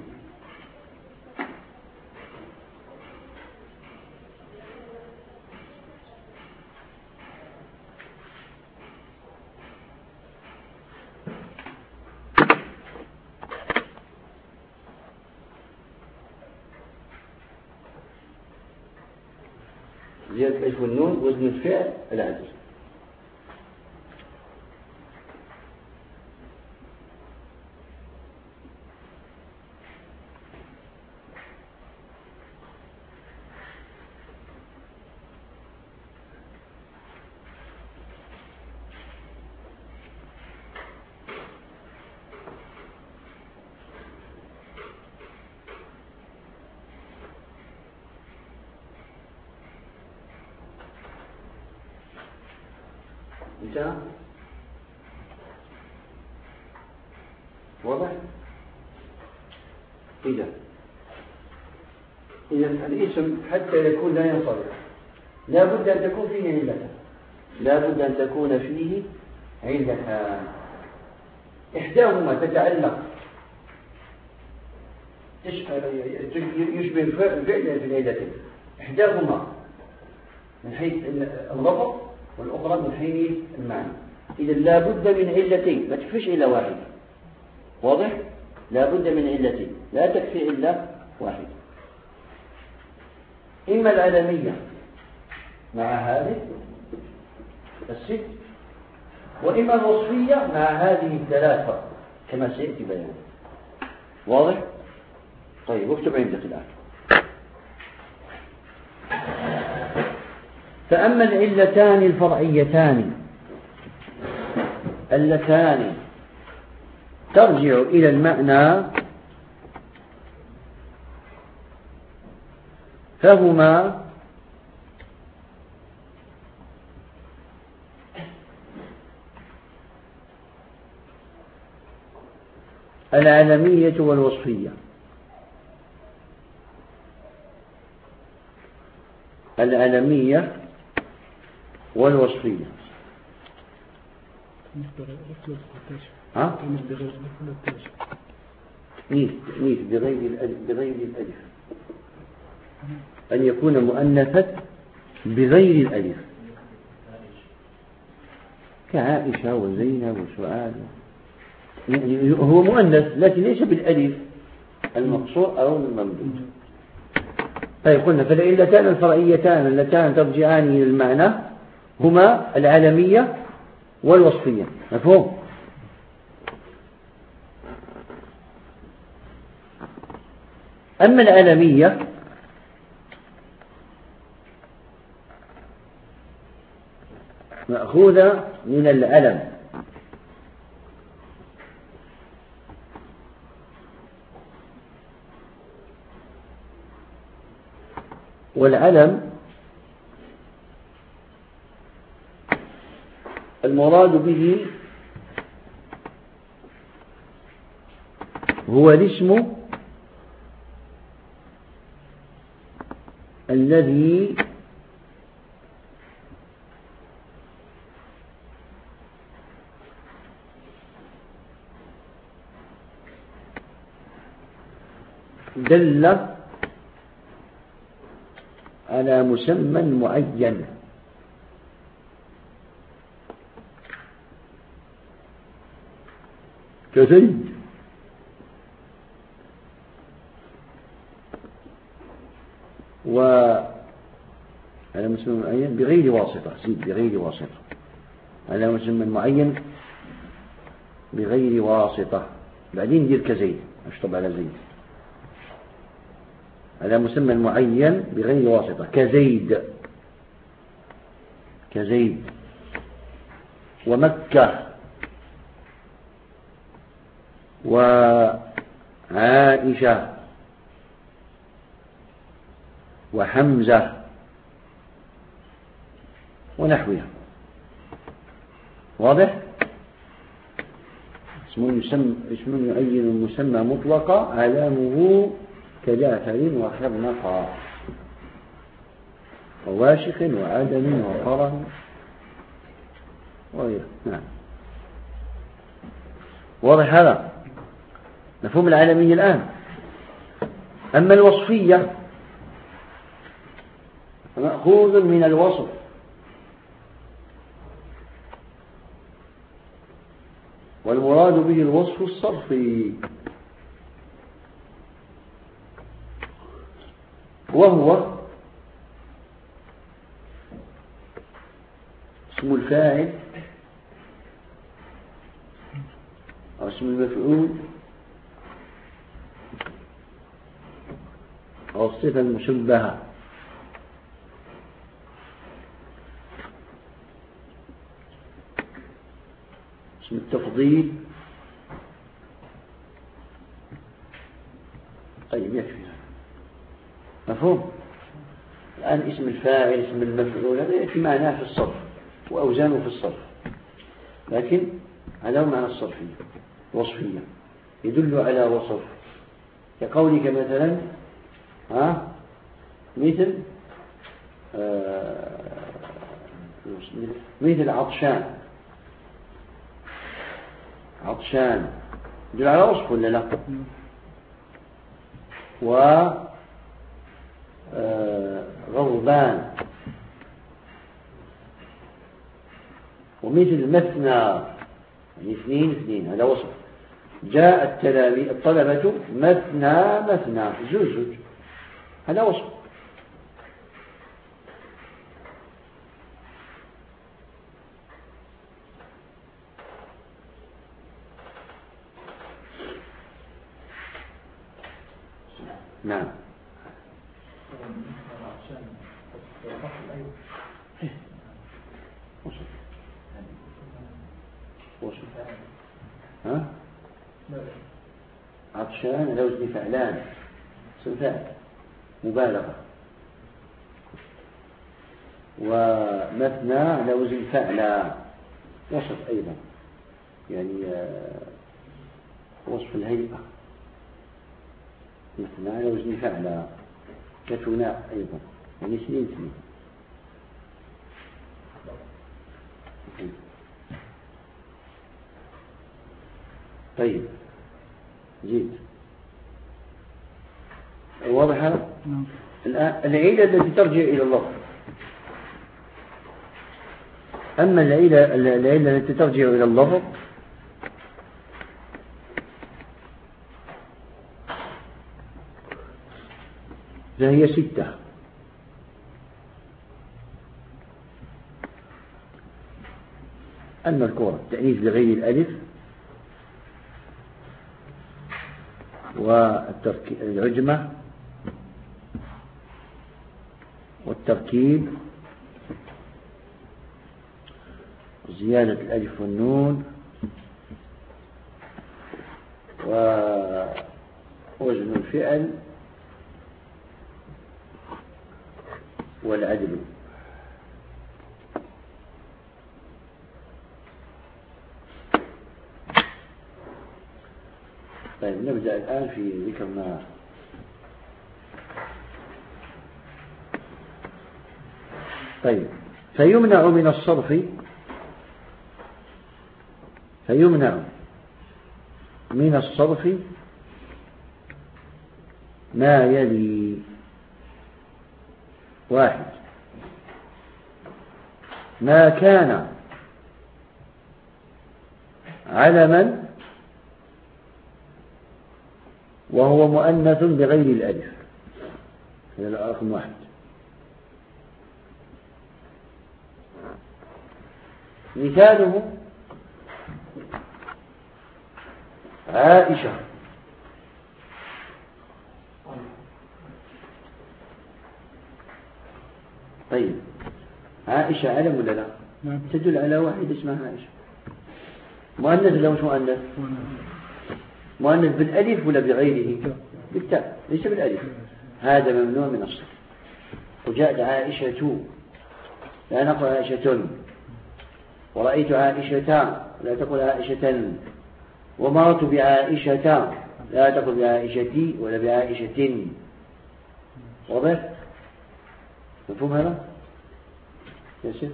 زيادة ألف والنون، وزن الفعل، العدل. انتهى؟ واضح؟ إذا الاسم حتى يكون لا ينصرف لا بد أن تكون فيه علة، لا بد أن تكون فيه علة. إحداهما تتعلق يشبه الفعل في العلتين، إحداهما من حيث اللفظ والأخرى من حيث المعنى. إذا لا بد من علتين، ما تكفيش علة واحدة. واضح؟ لا بد من علتين، لا تكفي علة واحدة. إما العالمية مع هذه الست، وإما الوصفية مع هذه الثلاثة كما سيأتي بيانه. واضح؟ طيب اكتب عندك الآن. فأما العلتان الفرعيتان اللتان ترجع إلى المعنى فهما العالمية والوصفية. العالمية والوصفية. ها؟ نيف بغير الألف، أن يكون مؤنثا بغير الألف كعائشة وزينب وسعاد، يعني هو مؤنث لكن ليس بالألف المقصور أو الممدود. طيب قلنا فالعلتان الفرعيتان اللتان ترجعان إلى المعنى هما العالمية والوصفية. مفهوم؟ أما العالمية مأخوذة من العلم، والعلم المراد به هو الاسم الذي دل على مسمى معين. كزيد مسمى معين بغير واسطة، زيد بغير واسطة. على مسمى معين بغير واسطة، بعدين دير كزيد، اشطب على زيد. على مسمى معين بغير واسطة كزيد، كزيد ومكة وعائشة وحمزة ونحوها. واضح؟ اسم يعين مسمى مطلقة علامه كجعفر وخرنقا وواشق وعدم وقرن وغيره. نعم. واضح هذا؟ مفهوم العالمية الآن. أما الوصفية مأخوذ من الوصف، والمراد به الوصف الصرفي، وهو اسم الفاعل أو اسم المفعول أو الصفة المشبهة، اسم التفضيل. طيب يكفي، مفهوم؟ الآن اسم الفاعل اسم المفعول هذا يكفي معناه في الصرف وأوزانه في الصرف، لكن هذا معنى الصرفية وصفية يدل على وصف، كقولك مثلا مثل عطشان، عطشان يدل على وصف ولا لا؟ غضبان، ومثل مثنى يعني اثنين هذا وصف. جاء الطلبة مثنى زوج هذا وصف. نعم. عطشان على وزن فعلان، اسم فاعل مبالغة، ومثنى على وزن فعلا وصف أيضا، يعني وصف الهيئة، مثنى على وزن فعلا كثناء أيضا، يعني اثنين. طيب جيد، واضح هذا؟ الآن العيلة التي ترجع إلى الله. أما العيلة التي ترجع إلى اللفظ فهي 6. المذكورة التأنيث بغير الألف، والعجمة، والتركيب، زيادة الألف والنون، ووزن الفعل، والعدل. طيب نبدأ الآن في ذكر ما طيب. فيمنع من الصرف ما يلي: 1 ما كان علما وهو مؤنث بغير الألف، هذا رقم 1. مثاله عائشة. طيب عائشة علم ولا لا؟ تدل على واحد اسمها عائشة. مؤنث ولا مش مؤنث؟ مؤنث بالألف ولا بغيره؟ بالتاء ليس بالألف. هذا ممنوع من الصرف. وجاءت عائشة لا نقول عائشة، ورأيت عائشة لا تقول عائشة، ومرت بعائشة لا تقول بعائشتي ولا بعائشة. واضح؟ مفهوم هذا؟ يا شيخ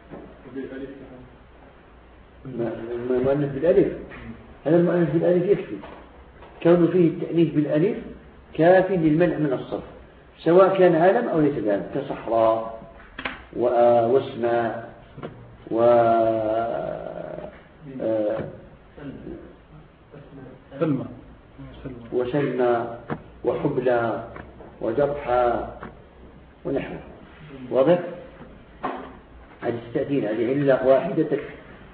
المؤنث بالألف، هذا المؤنث بالألف يكفي، كون فيه التأنيث بالألف كاف للمنع من الصرف، سواء كان علم أو ليس بعلم، كصحراء واسماء وسلمى وحبلى وجرحى ونحوه. واضح؟ هذه التأثير، هذه علة واحدة تكفي.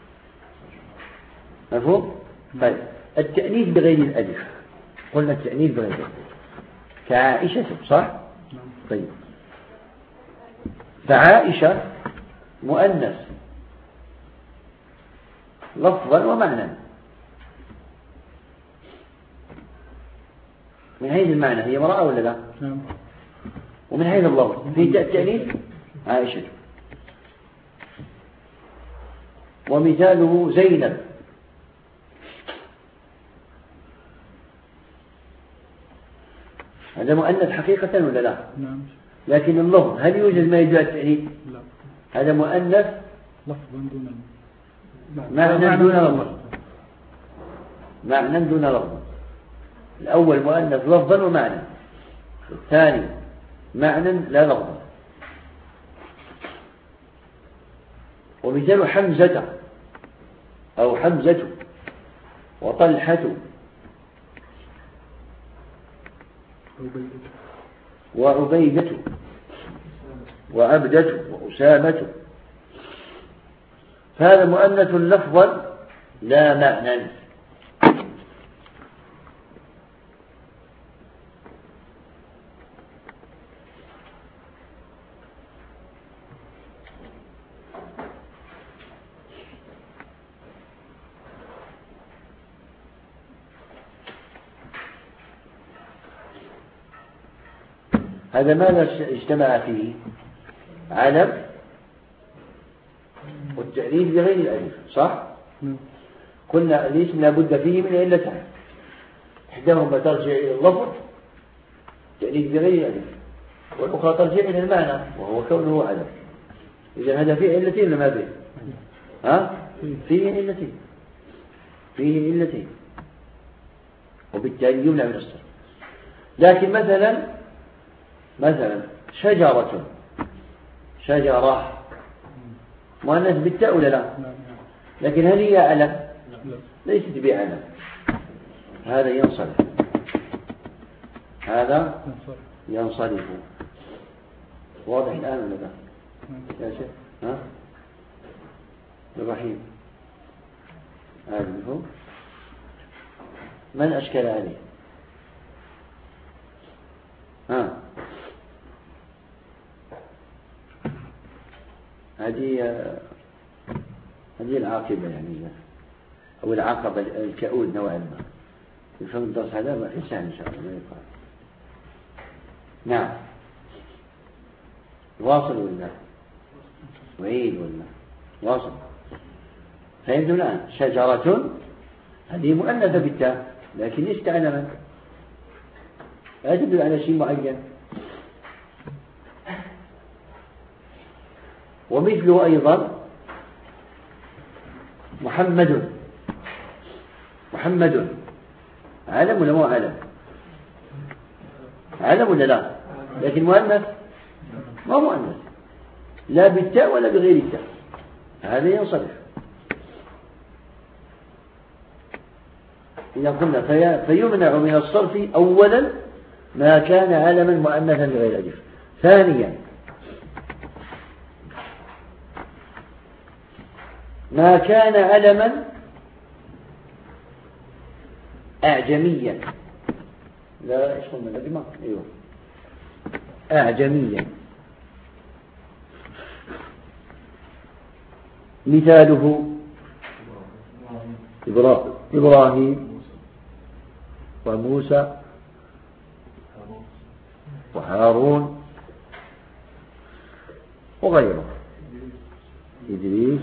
مفهوم؟ طيب التأنيث بغير الألف، قلنا التأنيث بغير الألف كعائشة، صح؟ طيب فعائشة مؤنث لفظا ومعنى. من حيث المعنى هي امرأة ولا لا؟ ومن حيث اللفظ في التأنيث عائشة. ومثاله زينب. هذا مؤنث حقيقة ولا لا؟ نعم. لكن اللفظ هل يوجد ما يدل على التأنيث؟ لا. هذا مؤنث لفظا دون معنى دون لفظ. معنى دون لفظ. الأول مؤنث لفظا ومعنى، الثاني معنى لا لفظا. ومثال حمزة أو حمزة وطلحة وعبيدة وعبدة وأسامة، فهذا مؤنث لفظا لا معنى. هذا ماذا اجتمع فيه؟ علم والتأنيث بغير الألف، صح؟ قلنا الاسم لا بد فيه من علتين، إحداهما ترجع إلى اللفظ التأنيث بغير الألف، والأخرى ترجع إلى المعنى وهو كونه علم. إذا هذا فيه علتين ولا ما فيه؟ فيه علتين، فيه علتين، وبالتالي يمنع من الصرف. لكن مثلا شجرة مؤنث بالتاء ولا لا؟ لكن هل هي علم؟ ليست بعلم. هذا ينصرف، هذا ينصرف. واضح الآن ولا لا يا شيخ؟ الرحيم هذا مفهوم؟ من أشكل عليه؟ هذه العاقبة يعني، أو العقبة الكؤود نوعا ما. يفهم الدرس هذا ما في سهل إن شاء الله ما يقال. نعم. واصل ولا وعيد ولا واصل؟ فهمتم الآن؟ شجرة هذه مؤنثة بالتاء لكن ليست علما، لا تدل على شيء معين. ومثله أيضا محمد علم ولا مو علم؟ علم ولا لا؟ لكن مؤنث ما مؤنث لا بالتاء ولا بغير التاء، هذا ينصرف. إذا قلنا فيمنع من الصرف أولا ما كان علما مؤنثا بغير ألف. ثانيا ما كان علما أعجميا، لا إيش قلنا الأجمع؟ أيوه أعجميا. مثاله إبراهيم وموسى وهارون وغيره، إدريس،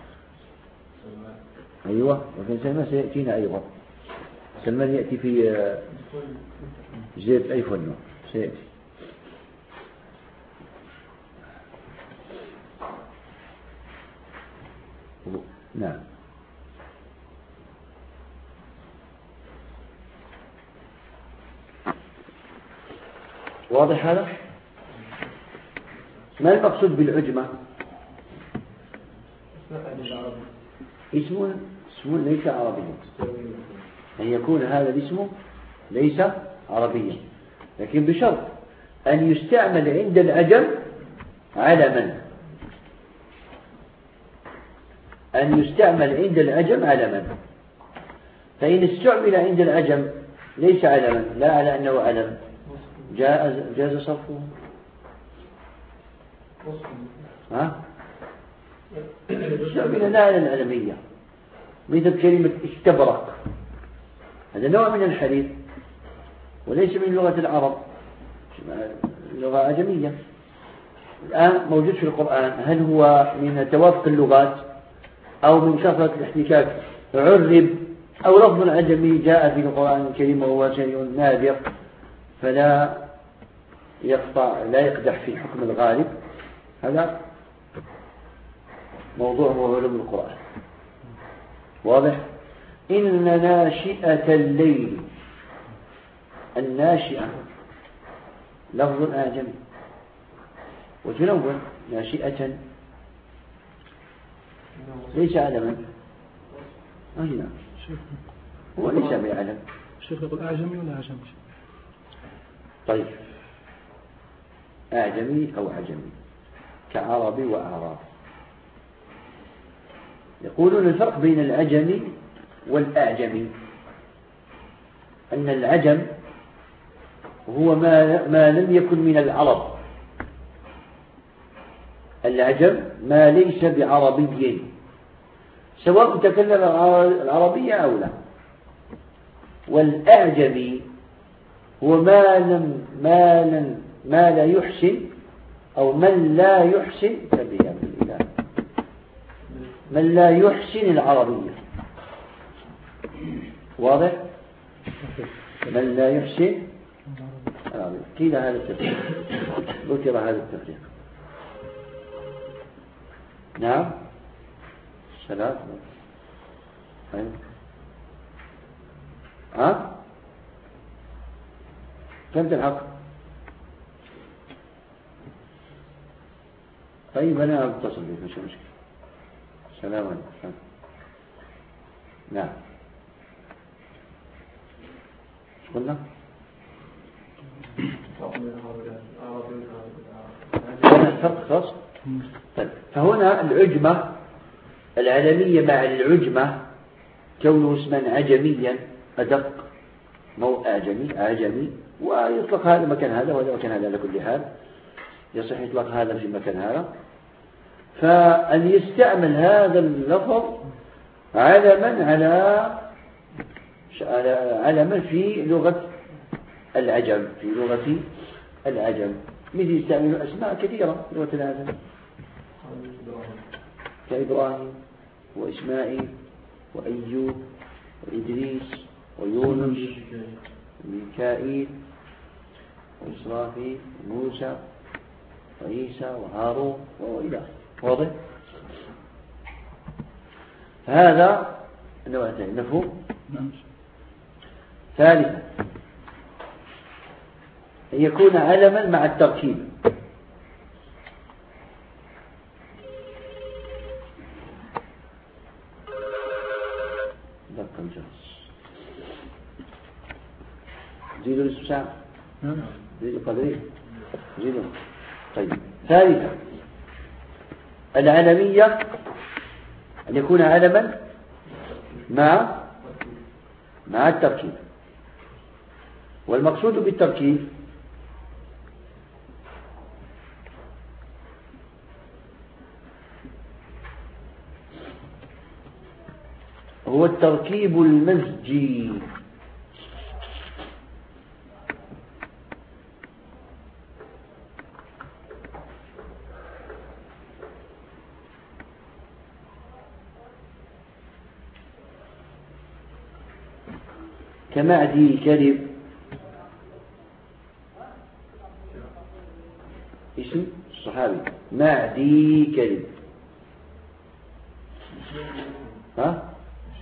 أيوة، وكان سلمان سيأتينا أيضا، سلمان يأتي في جزيرة أي فنو سيأتي. نعم. واضح هذا؟ ما المقصود بالعجمة؟ اسم ليس عربيا، أن يكون هذا الاسم ليس عربيا، لكن بشرط أن يستعمل عند العجم علما، أن يستعمل عند العجم علما. فإن استعمل عند العجم ليس علما، لا على أنه علم، جاز صرفه. استعمل لا على العلمية، مثل كلمة استبرق، هذا نوع من الحديث وليس من لغة العرب، لغة عجمية. الآن موجود في القرآن، هل هو من توافق اللغات أو من كثرة الاحتكاك عرب، أو لفظ عجمي جاء في القرآن الكريم وهو شيء نادر فلا يقدح في حكم الغالب؟ هذا موضوع علوم القرآن. واضح؟ إن ناشئة الليل، الناشئة لفظ أعجمي، وتنون ناشئة ليس علما، هنا هو ليس بعلم. الشيخ يقول أعجمي ولا أعجمي؟ طيب، أعجمي أو عجمي كعربي وأعراب. يقولون الفرق بين العجمي والأعجمي أن العجم هو ما لم يكن من العرب، العجم ما ليس بعربي سواء تكلم العربية أو لا. والأعجمي هو ما لا يحسن أو من لا يحسن تبيا بالإله، من لا يحسن العربية. واضح؟ من لا يحسن العربية. قيل هذا التفريق، ذكر هذا التفريق. نعم. السلام. كم تلحق؟ طيب أنا أتصل بك، مش مشكلة. السلام عليكم. نعم. شو قلنا؟ فرق خاص. طيب، فهنا العجمة العلمية مع العجمة كونه اسما عجميا أدق، مو أعجمي، ويطلق هذا مكان هذا وهذا مكان هذا. على كل حال يصح يطلق هذا في مكان هذا. فأن يستعمل هذا اللفظ علما في لغة العجم، مثل يستعمل أسماء كثيرة في لغة العجم كإبراهيم وإسماعيل وأيوب وإدريس ويونس وميكائيل وإسرافيل وموسى وعيسى وهارون وإله. واضح؟ هذا النوع الثاني. مفهوم؟ ثالثا أن يكون علما مع التركيب. دق الجرس. زيدوا الاسم زيدوا قدرين زيدوا. طيب، ثالثا العلمية أن يكون علما مع التركيب. والمقصود بالتركيب هو التركيب المزجي، كمعدي كلب، اسم الصحابي معدي كلب. ها؟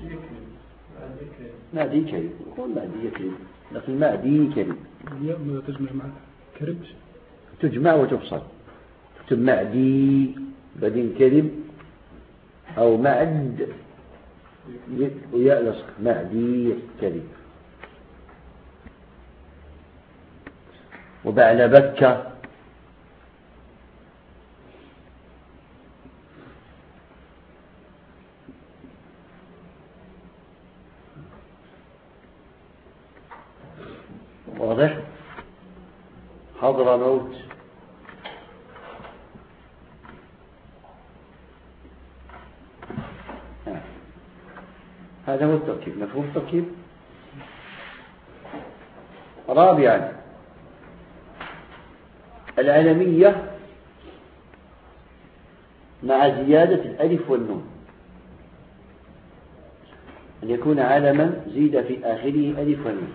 معدي كلب، يقول معدي كلب، لكن معدي كلب ماذا تجمع مع كرب؟ تجمع وتفصل، تكتب معدي بعدين كلب أو معد وياء لصق، معدي كلب. وبعلبكة واضح. حضرموت هذا هو التركيب. مفهوم التركيب. رابعا العلمية مع زيادة الألف والنون، أن يكون علما زيد في آخره ألف ونون،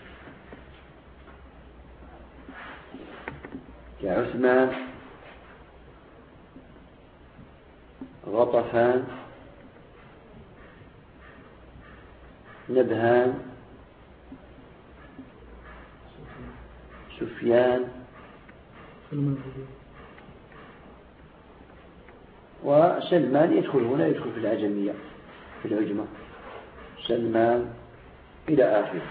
كعثمان، غطفان، نبهان، سفيان، وسلمان. يدخل هنا، يدخل في العجمية في العجمة، سلمان إلى آخره،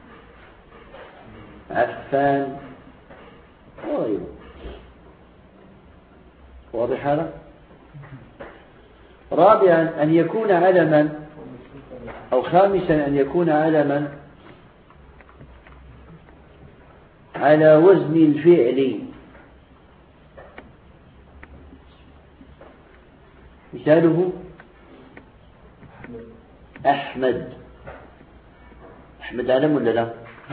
عفان وغيره. واضح هذا. رابعا أن يكون علما، أو خامسا أن يكون علما على وزن الفعل. مثاله أحمد. أحمد علم ولا لا؟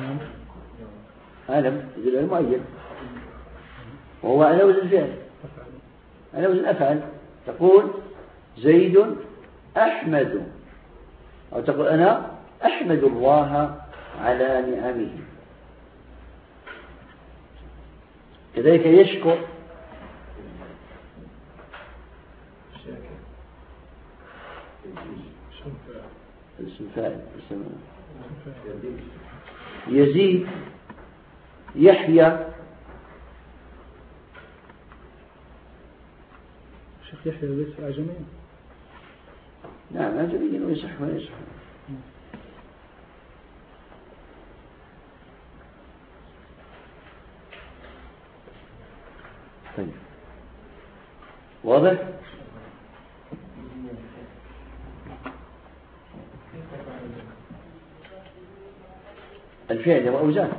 علم يدل على المعين، وهو على وزن الفعل، على وزن أفعل. تقول زيد أحمد، أو تقول أنا أحمد الله على نعمه. كذلك يشكر، اسم فاعل. يزيد، يحيى. شيخ يحيى ليس أعجميا؟ نعم أعجميا ويصح ويصح. طيب واضح. الفعل وأوزان،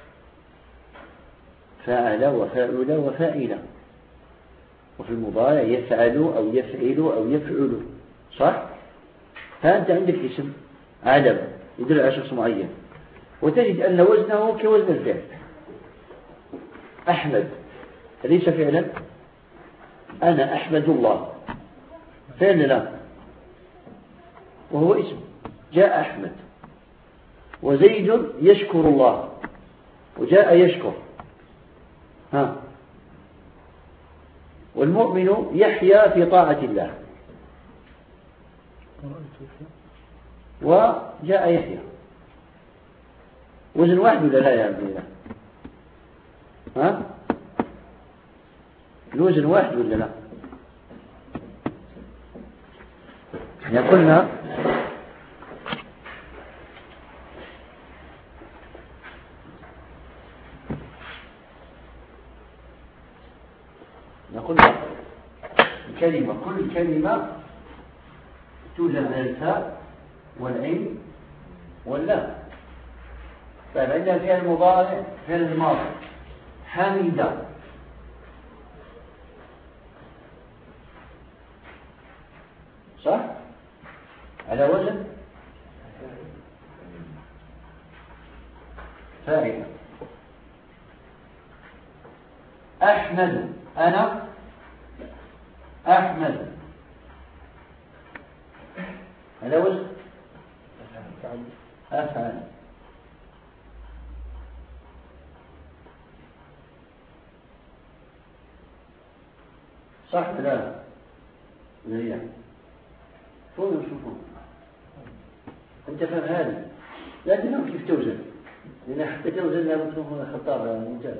فاعل وفاعل وفاعل، وفي المضارع يفعل أو يفعل أو يفعل، صح؟ فأنت عندك اسم علم يدل على شخص معين، وتجد أن وزنه كوزن الفعل. أحمد أليس فعلا؟ أنا أحمد الله فعل لا، وهو اسم. جاء أحمد. وزيد يشكر الله، وجاء يشكر. ها. والمؤمن يحيا في طاعة الله، وجاء يحيى. وزن واحد ولا لا يا عبد الله؟ ها؟ الوزن واحد ولا لا؟ احنا قلنا كل كلمة توجد التاء والعين واللام. طيب عندنا فعل المضارع فعل الماضي حمد، صح؟ على وزن فاعل. أحمد، أنا أحمد على وزن أفعل. صح لا لا شوفوا أنت فهم هذه، لا تفهم كيف توزن، لأن حتى توزن لازم تكون خطار ممتاز،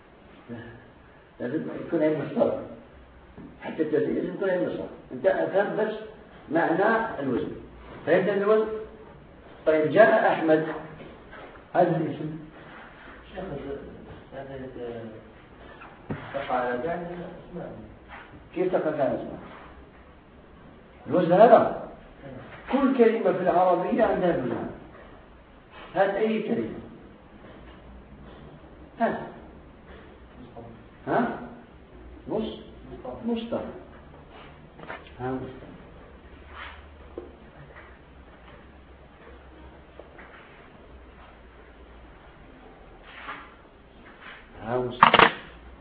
لازم يكون علم الصرف، حتى التوزين لازم يكون علم الصرف. أنت فهم بس معنى الوزن، فهمت الوزن؟ طيب جاء أحمد، هذا الاسم شيخ هذا تقع على جعل اسماء. كيف تقع على اسماء؟ الوزن هذا كل كلمة في العربية عندها وزن. هات أي كلمة، هات ها مصطفى، ها مصطفى، ها مصطفى،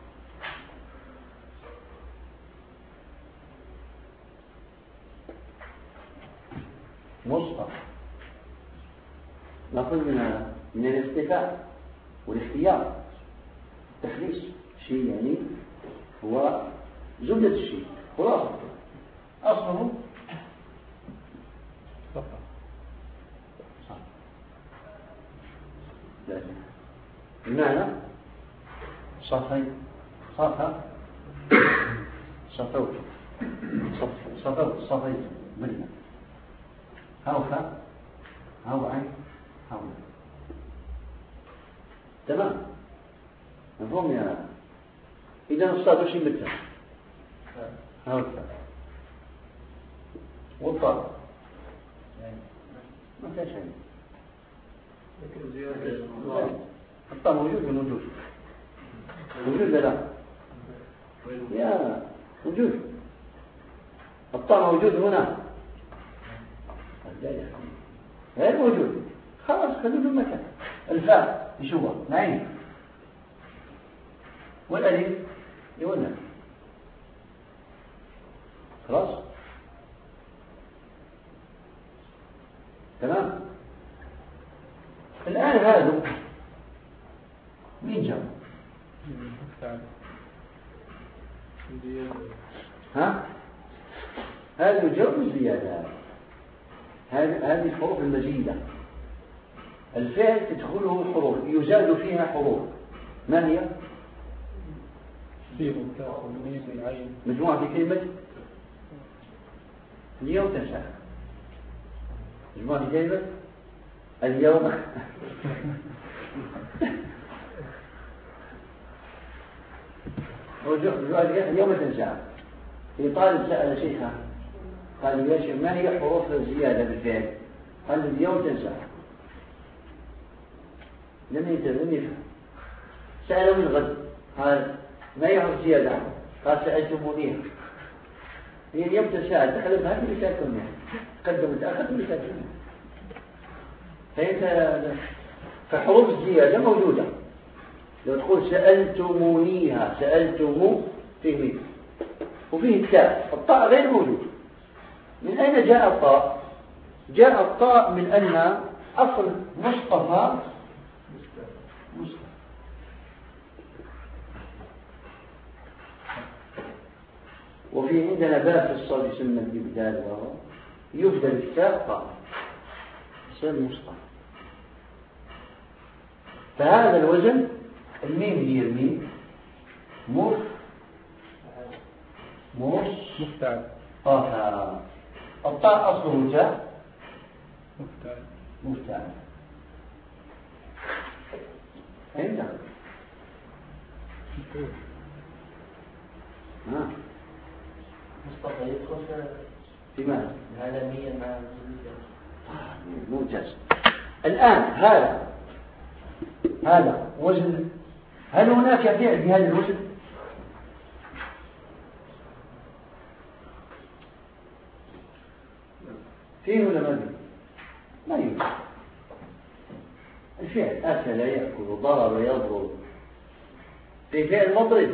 مصطفى. نأخذ من الاستفاء والاختيار، التخليص شيء يعني هو زبدة الشيء، خلاصة أصله بمعنى صفي، صفا، صفوت، صفيت منا، هوفا، هوعي، هوعي. تمام، مفهوم يا إذا الصاد وش يمثل؟ هوفا والطاء ما فيها شيء، الطاء موجود من وجود، وجود لا يا وجود، الطاء موجود هنا غير موجود، خلاص خلوه في المكان. الفاء يشوفها نعيم، والألف يولد، خلاص تمام. الآن هذا مين جاء؟ ها؟ هذا يجوز زيادة، هذه الحروف المزيدة، الفعل تدخله حروف يزاد فيها حروف، ما هي؟ مجموعة في كلمة اليوم تنسى، مجموعة في كلمة اليوم اليوم تنسى. في طالب سأل شيخه قال يا شيخ ما هي حروف الزيادة بالفعل؟ قال اليوم تنسى، لم يفهم. سأله من غد قال ما هي حروف زيادة؟ قال سألتمونيها. هي اليوم تنسى تحلف هذه اللي سألتمونيها، قدم متأخر اللي سألتمونيها. فهمت؟ فحروف الزيادة موجودة، لو تقول سألتمونيها، سألتمو فيه مين وفيه التاء، الطاء غير موجود. من أين جاء الطاء؟ جاء الطاء من أن أصل مصطفى وفي عندنا باب في الصلب يسمى الإبدال، وهو يبدل التاء طاء يسمى مصطفى. فهذا الوزن الميم هي الميم مفتعل، طه، الطاء أصله تاء مفتعل. فهمت؟ مصطفى يدخل في ماذا؟ العالمية مع ممتاز. الآن هذا وزن، هل هناك فعل بهذا الوزن؟ فيه ولا ما فيه؟ ما يوجد. الفعل أكل يأكل ضرب يضرب، في فعل مضرب،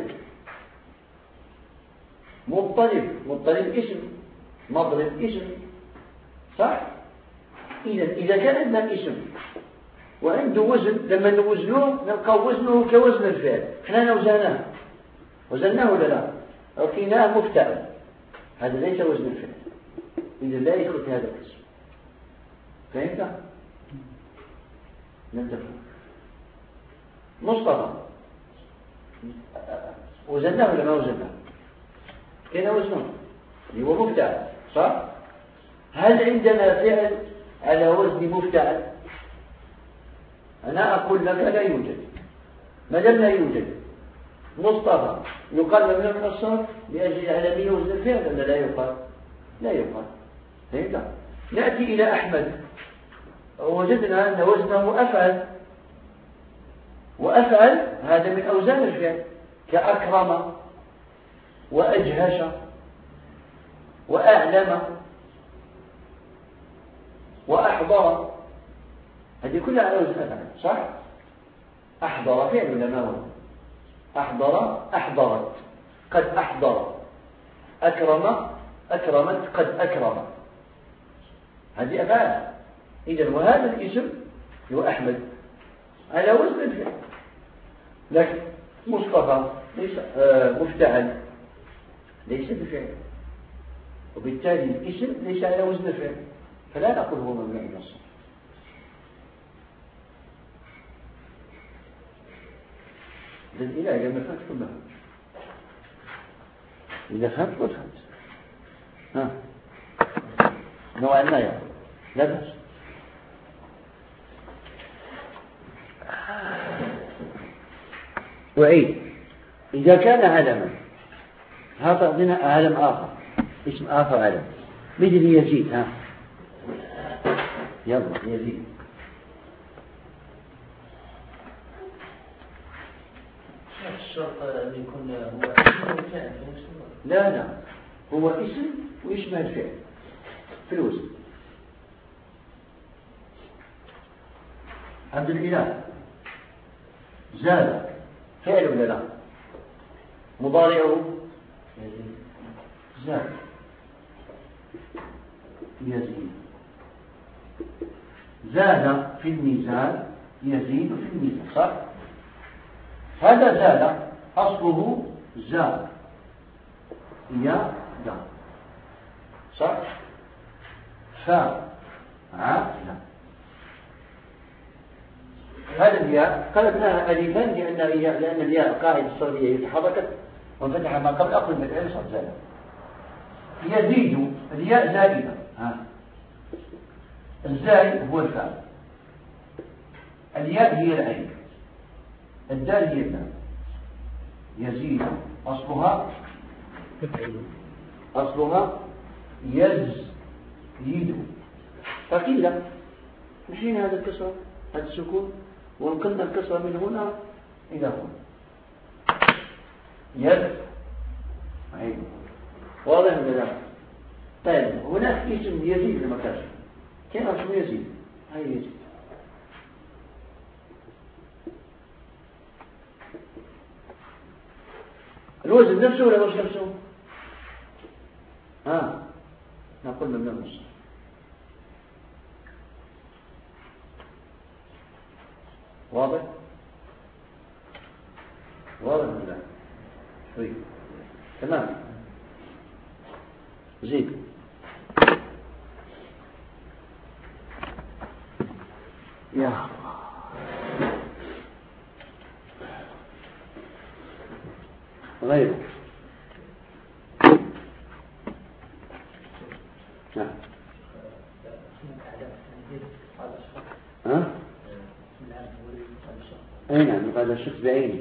مضطرب اسم، مضرب اسم، صح؟ إذا كان عندنا اسم وعنده وزن، لما نوزنوه نلقى وزنه كوزن الفعل، احنا وزناه ولا لا؟ لقيناه مفتعل، هذا ليس وزن الفعل، إذا لا يدخل في هذا القسم. فهمت؟ لم تفهم. مصطفى وزناه ولا ما وزناه؟ كان وزنه اللي هو مفتعل، صح؟ هل عندنا فعل على وزن مفتعل؟ أنا أقول لك لا يوجد. ما دام لا يوجد، مصطفى يقال من الصرف لأجل العالمية وزن الفعل ولا لا يقال؟ لا يقال. فهمت؟ نأتي إلى أحمد، وجدنا أن وزنه أفعل، وأفعل هذا من أوزان الفعل، كأكرم وأجهش وأعلم وأحضر، هذه كلها على وزن أفعل، صح؟ أحضر فعل ولا ما هو؟ أحضر أحضرت، قد أحضر، أكرم أكرمت، قد أكرم، هذه أفعال. إذن وهذا الاسم هو أحمد على وزن الفعل، لكن مصطفى ليس مفتعل، ليس بفعل، وبالتالي الاسم ليس على وزن الفعل، فلا نقول هو ممنوع من الصرف. إذن إلى ما فهمت كلها، إذا فهمت قد فهمت. ها نوعا ما يعني لا بأس. وعيد إذا كان علما، هذا عندنا علم آخر، اسم آخر علم، مثل يزيد. ها يلا يزيد. الشرط أن يكون هو اسم وفعل. لا هو اسم ويشبه الفعل في الوزن. عبد الإله زاد فعل ولا لا؟ مضارعه زاد يزيد، زاد في الميزان يزيد في الميزان، صح؟ هذا زاد أصله زاد يا دا، صح؟ فعل. هذا الياء قلبناها ألفا لأن الياء القاعدة الصرفية تحركت وانفتح ما قبل أقل من الفعل صار زاد. يزيد الياء زائدة، الزائد هو الفاعل، الياء هي العين، الدال هي الدال. يزيد أصلها يزيد، فقيل نحين هذا الكسر هذا السكون ونقلنا الكسر من هنا إلى هنا، يد عين، واضح ولا لا؟ طيب هناك اسم يزيد لما كان كيف اسمه يزيد؟ هاي يزيد. الوزن نفسه ولا مش نفسه؟ نقول من النص. واضح ولا لا؟ طيب تمام. زيد. يا غيره. نعم. أي نعم، هذا الشخص بعينه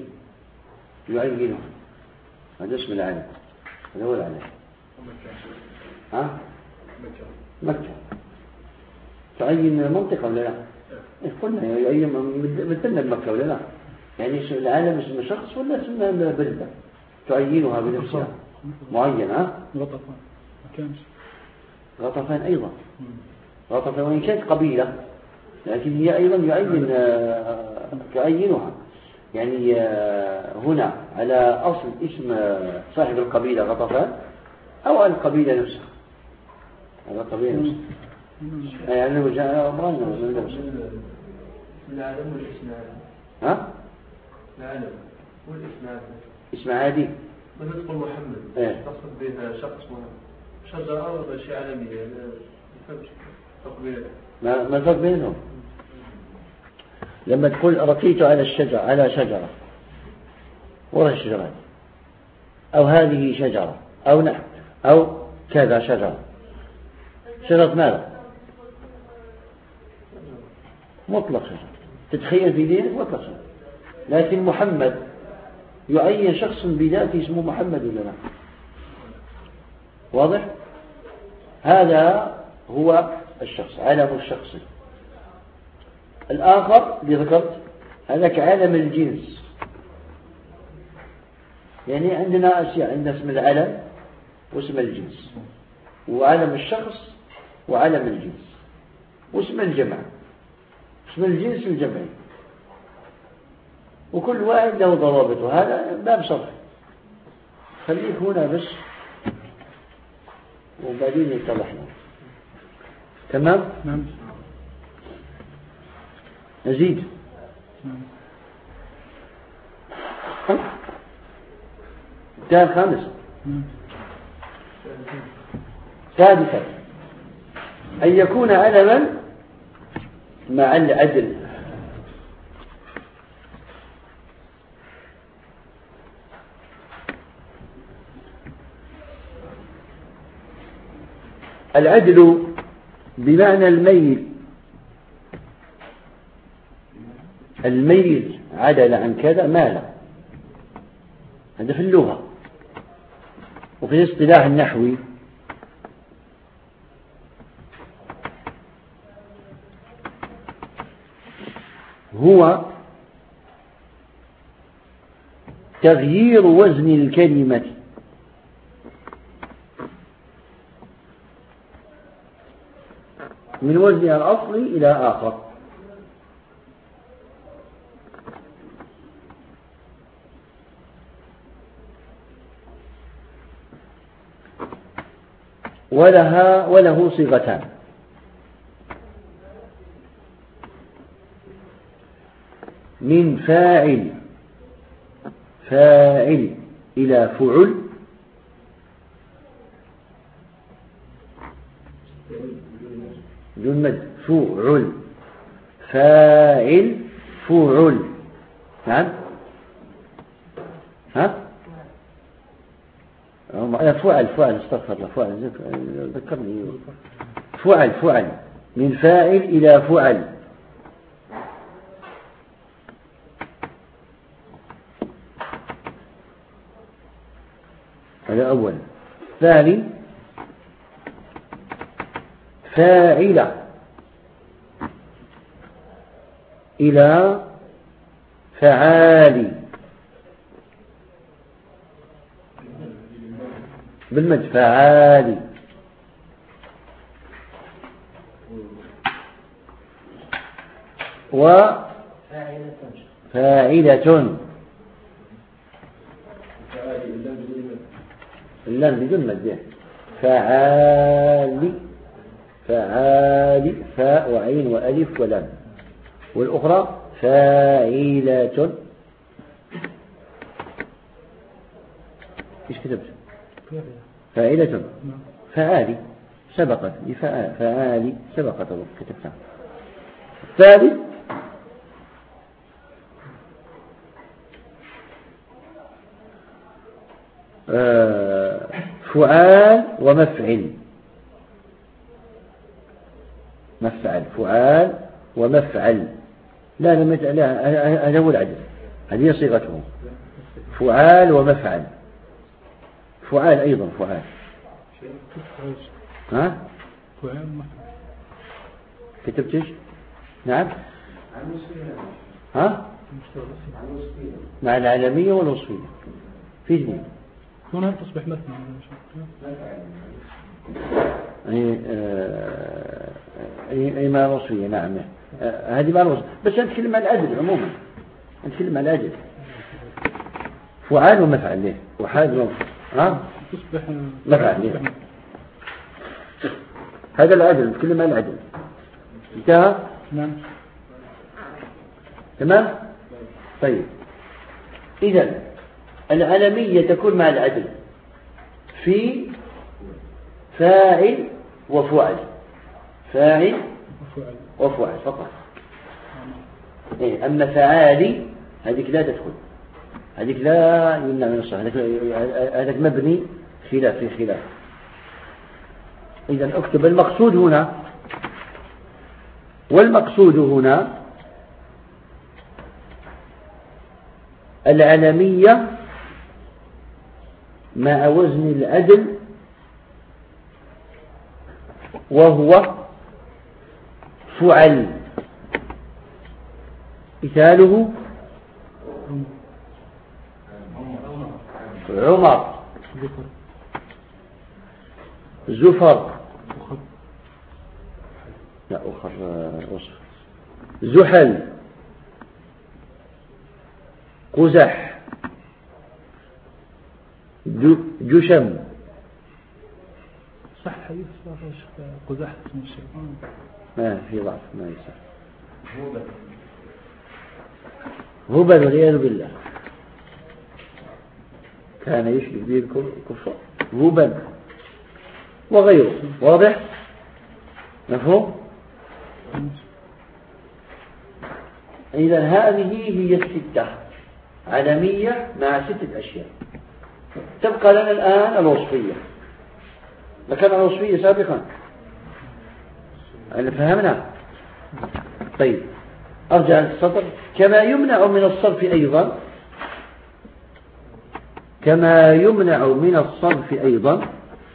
مكة تعين منطقة ولا لا؟ قلنا يعين مثلنا بمكة ولا لا؟ يعني العالم اسم شخص ولا اسم بلدة تعينها بنفسها معينة. غطفان أيضا، غطفان وإن كانت قبيلة لكن هي أيضا تعينها. يعني هنا على أصل اسم صاحب القبيلة غطفان أو على القبيلة نفسها، على القبيلة نفسها. يعني لو جاء أمرنا من نفسه العالم والاسم عادي. ها؟ العالم والاسم عادي. اسم عادي. لما تقول محمد تقصد به شخص شجرة ولا شيء عالمي؟ ما الفرق بينهم؟ لما تقول رقيت على الشجرة، على شجرة ولا الشجرة، أو هذه شجرة، أو نحن، أو كذا شجرة، شجرة ماذا؟ مطلق شجرة، تتخيل في دينك مطلق شجرة. لكن محمد يعين شخص بذاته اسمه محمد ولا لا؟ واضح؟ هذا هو الشخص، علم الشخص. الآخر اللي ذكرت هذاك عالم الجنس. يعني عندنا أشياء، عندنا اسم العلم واسم الجنس، وعلم الشخص وعلم الجنس، واسم الجمع، اسم الجنس الجمعي، وكل واحد له ضوابطه. هذا باب صرف، خليك هنا بس وبعدين يتضح لنا. تمام؟ نعم. نزيد. كتاب خامس. سادسا أن يكون علما مع العدل. العدل بمعنى الميل، الميل عدل عن كذا مالا، هذا في اللغة. وفي الاصطلاح النحوي هو تغيير وزن الكلمة من وزنها الأصلي إلى آخر. وله صيغتان: من فاعل إلى فعل، جمد فعل، فاعل فعل. نعم. ها؟ فعل استغفر الله، فعل ذكرني. فعل من فاعل إلى فعل. هذا أول. ثاني فاعل إلى فعال، بالمد فعال. وفاعلة اللام بدون مد، فعال فاء وعين وألف ولام. والأخرى فاعلة. إيش كتبت؟ فاعلة. فعالي سبقت، فعالي سبقت كتبتها. الثالث فعال ومفعل. فعال ومفعل. لا هذا هو العدل، هذه صيغته. فعال ومفعل. فعال أيضا فعال. ها؟ فعال ومفعول. كتبتش؟ نعم. ها؟ مع العالمية والوصفية في اثنين. هنا تصبح مثنى. أي مع الوصفية. نعم. هذه مع الوصفية بس نتكلم عن العدل عموما. نتكلم عن العدل فعال ومفعل له وحال ها تصبح مفعل له. هذا العدل. نتكلم عن العدل. انتهى. نعم. تمام. طيب إذن العلمية تكون مع العدل في فاعل وفعل. فاعل وفعل فقط. أما فعالي هذيك لا تدخل. هذيك لا يمنع من الصحة. هذاك مبني خلاف في خلاف. إذن اكتب المقصود هنا. والمقصود هنا العلمية مع وزن العدل وهو فعل. مثاله عمر زفر لا أخر وصف زحل قزح جشم. صح يصح قزح اسم الشيطان. ما في ضعف ما يصح. هبل والعياذ بالله. كان يشرك به الكفار. هبل وغيره. واضح؟ مفهوم؟ إذا هذه هي الستة. علمية مع 6 أشياء. تبقى لنا الآن الوصفية. ذكرنا الوصفية سابقا. فهمنا؟ طيب أرجع للسطر. كما يمنع من الصرف أيضا. كما يمنع من الصرف أيضا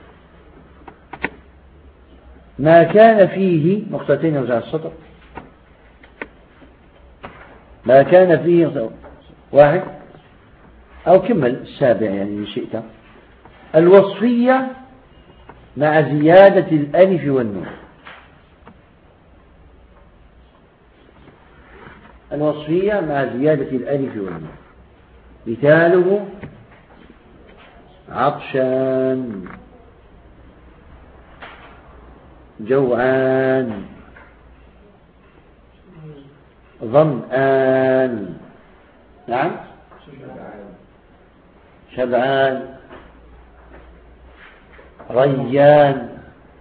ما كان فيه نقطتين. أرجع للسطر. ما كان فيه واحد أو كمل السابع يعني إن شئت. الوصفية مع زيادة الألف والنون. الوصفية مع زيادة الألف والنون. مثاله عطشان جوعان ظمآن. نعم شبعان ريان.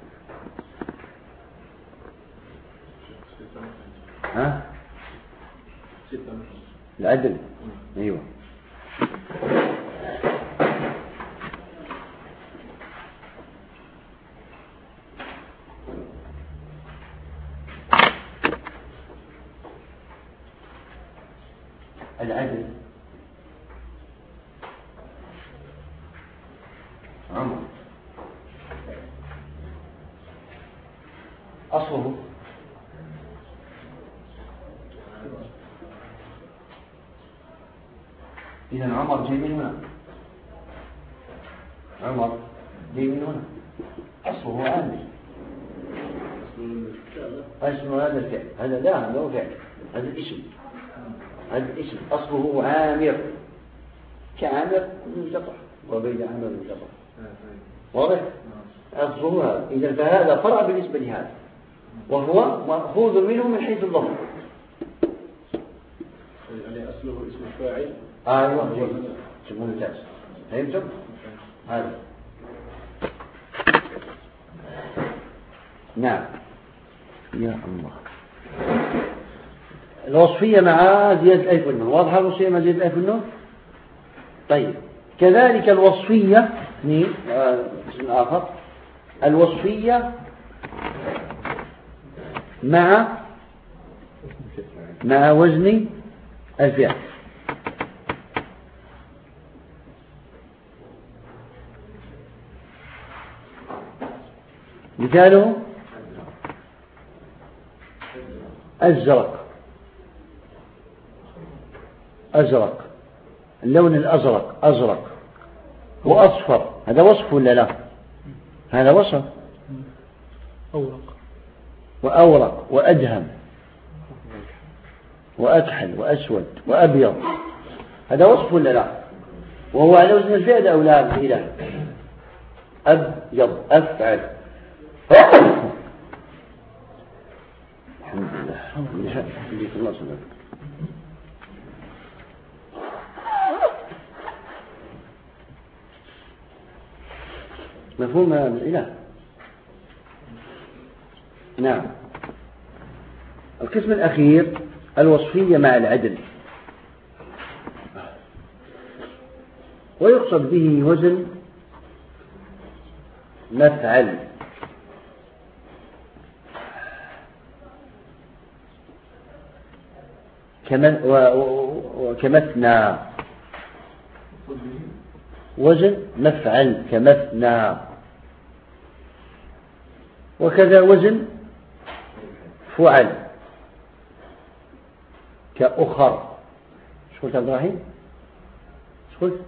ها العدل. ايوه العدل. عمر أصله إذن عمر جاي من هنا. عمر جاي من هنا. أصله عامل. اسم هذا الفعل. هذا لا هذا هو فعل. هذا الاسم. هذا الاسم أصله عامر كعامر منشطح وبين عامر منشطح. واضح؟ أصله هذا. إذن فهذا فرع بالنسبة لهذا وهو مأخوذ منه من حيث اللفظ. يعني أصله اسم الفاعل. أيوة ممتاز. فهمتم؟ هذا نعم. يا الله. الوصفية مع زيادة ألف والنون. واضحة الوصفية مع زيادة ألف والنون. طيب كذلك الوصفية اسم آخر. الوصفية مع وزن الفعل. مثاله أزرق، أزرق، اللون الأزرق أزرق، وأصفر، هذا وصف ولا لا؟ هذا وصف. أورق، وأورق، وأدهم، وأكحل، وأسود، وأبيض، هذا وصف ولا لا؟ وهو على وزن الفعل أو لا؟ الإله أبيض، أفعل. الحمد لله. الله سبحانه. مفهوم هذا الإله؟ نعم. القسم الأخير الوصفية مع العدل، ويقصد به وزن مفعل، وكمثنى، وزن مفعل كمثنى، وكذا وزن فعل كأخر. شو قلت إبراهيم؟ شو قلت؟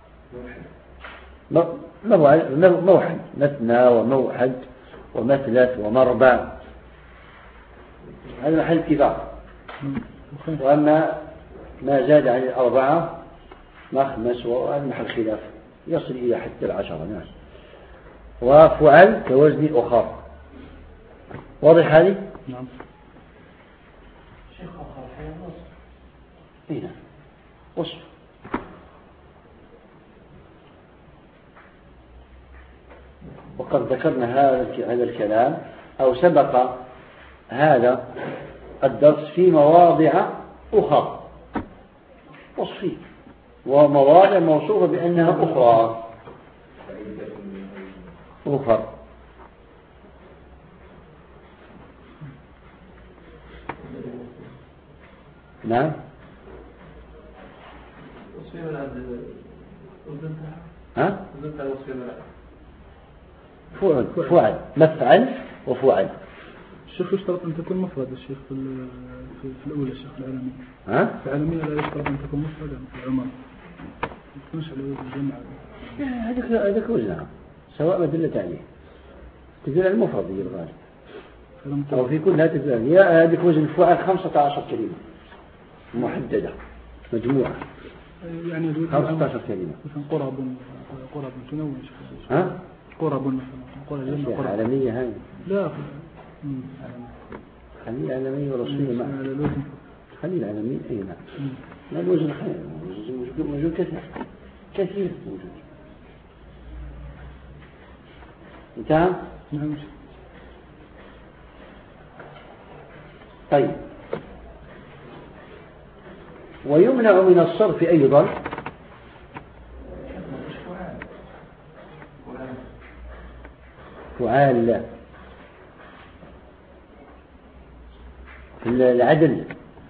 موحد، مثنى وموحد ومثلث ومربع، هذا محل اتفاق. وأما ما زاد عن الأربعة مخمس، وهذا محل خلاف يصل إلى حتى 10. نعم. وفعل كوزن أخر. واضح هذه؟ نعم. شيخ أخر في الوصف. هنا وصف. وقد ذكرنا هذا الكلام أو سبق هذا الدرس في مواضع أخرى وصفية، ومواضع موصوفة بأنها أخرى. نعم. وصفية من عند ها؟ وصفية من عند فعل، مفعل وفعل. الشيخ يشترط أن تكون مفرد الشيخ في الأولى الشيخ العالمية. ها؟ في العالمية لا يشترط أن تكون مفردا في العمر، ما تكونش على وزن الجمع. هذاك وزنها سواء ما دلت عليه، تدل على المفرد هي الغالب، أو في كلها تدل عليه. يا هذيك وزن فعل 15 كلمة محددة مجموعة، يعني 15 كلمة. مثلا قرب تنوي. ها؟ قرب مثلا قرب عالمية هاي. لا خلي عالمية ورسمية معك. خلي العالمية أي نعم. لا الوزن خير، موجود كثير موجود. انتهى؟ نعم. طيب. ويمنع من الصرف أيضا فعال في العدل.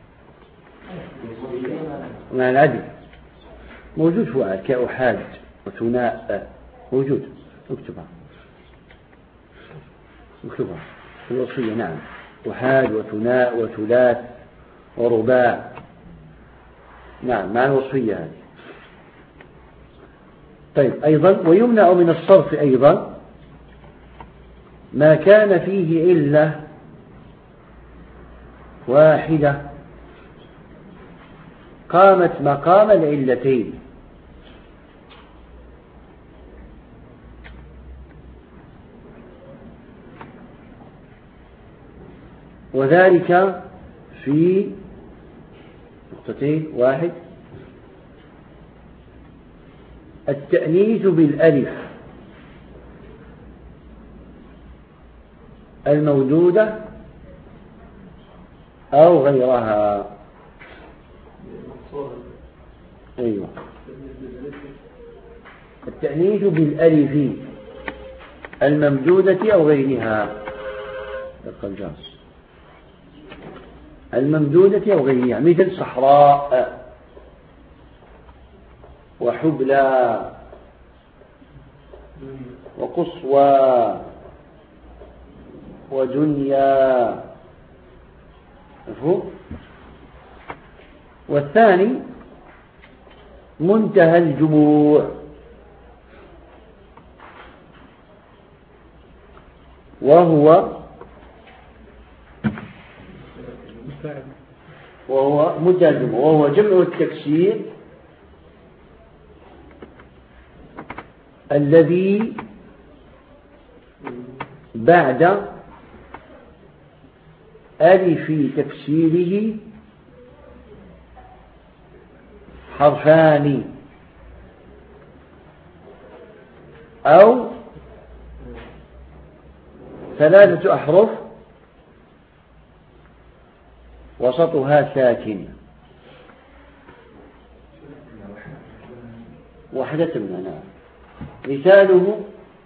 مع العدل موجود فعال كأحاد وثناء، موجود. اكتبها في الوصفية. نعم. أحاد وثناء وثلاث ورباع. نعم مع الوصفية هذه. طيب. أيضا ويمنع من الصرف أيضا ما كان فيه علة واحدة قامت مقام العلتين، وذلك في نقطتين. واحد، التأنيث بالألف الموجودة أو غيرها. أيوة. التأنيث بالألف الممدودة أو غيرها، الممدودة أو غيرها، مثل صحراء وحبلى وقصوى ودنيا. مفهوم؟ والثاني منتهى الجموع، وهو منتهى الجموع وهو جمع التكسير الذي بعد ألف تكسيره حرفان أو 3 أحرف وسطها ساكن، وحدة منها. مثاله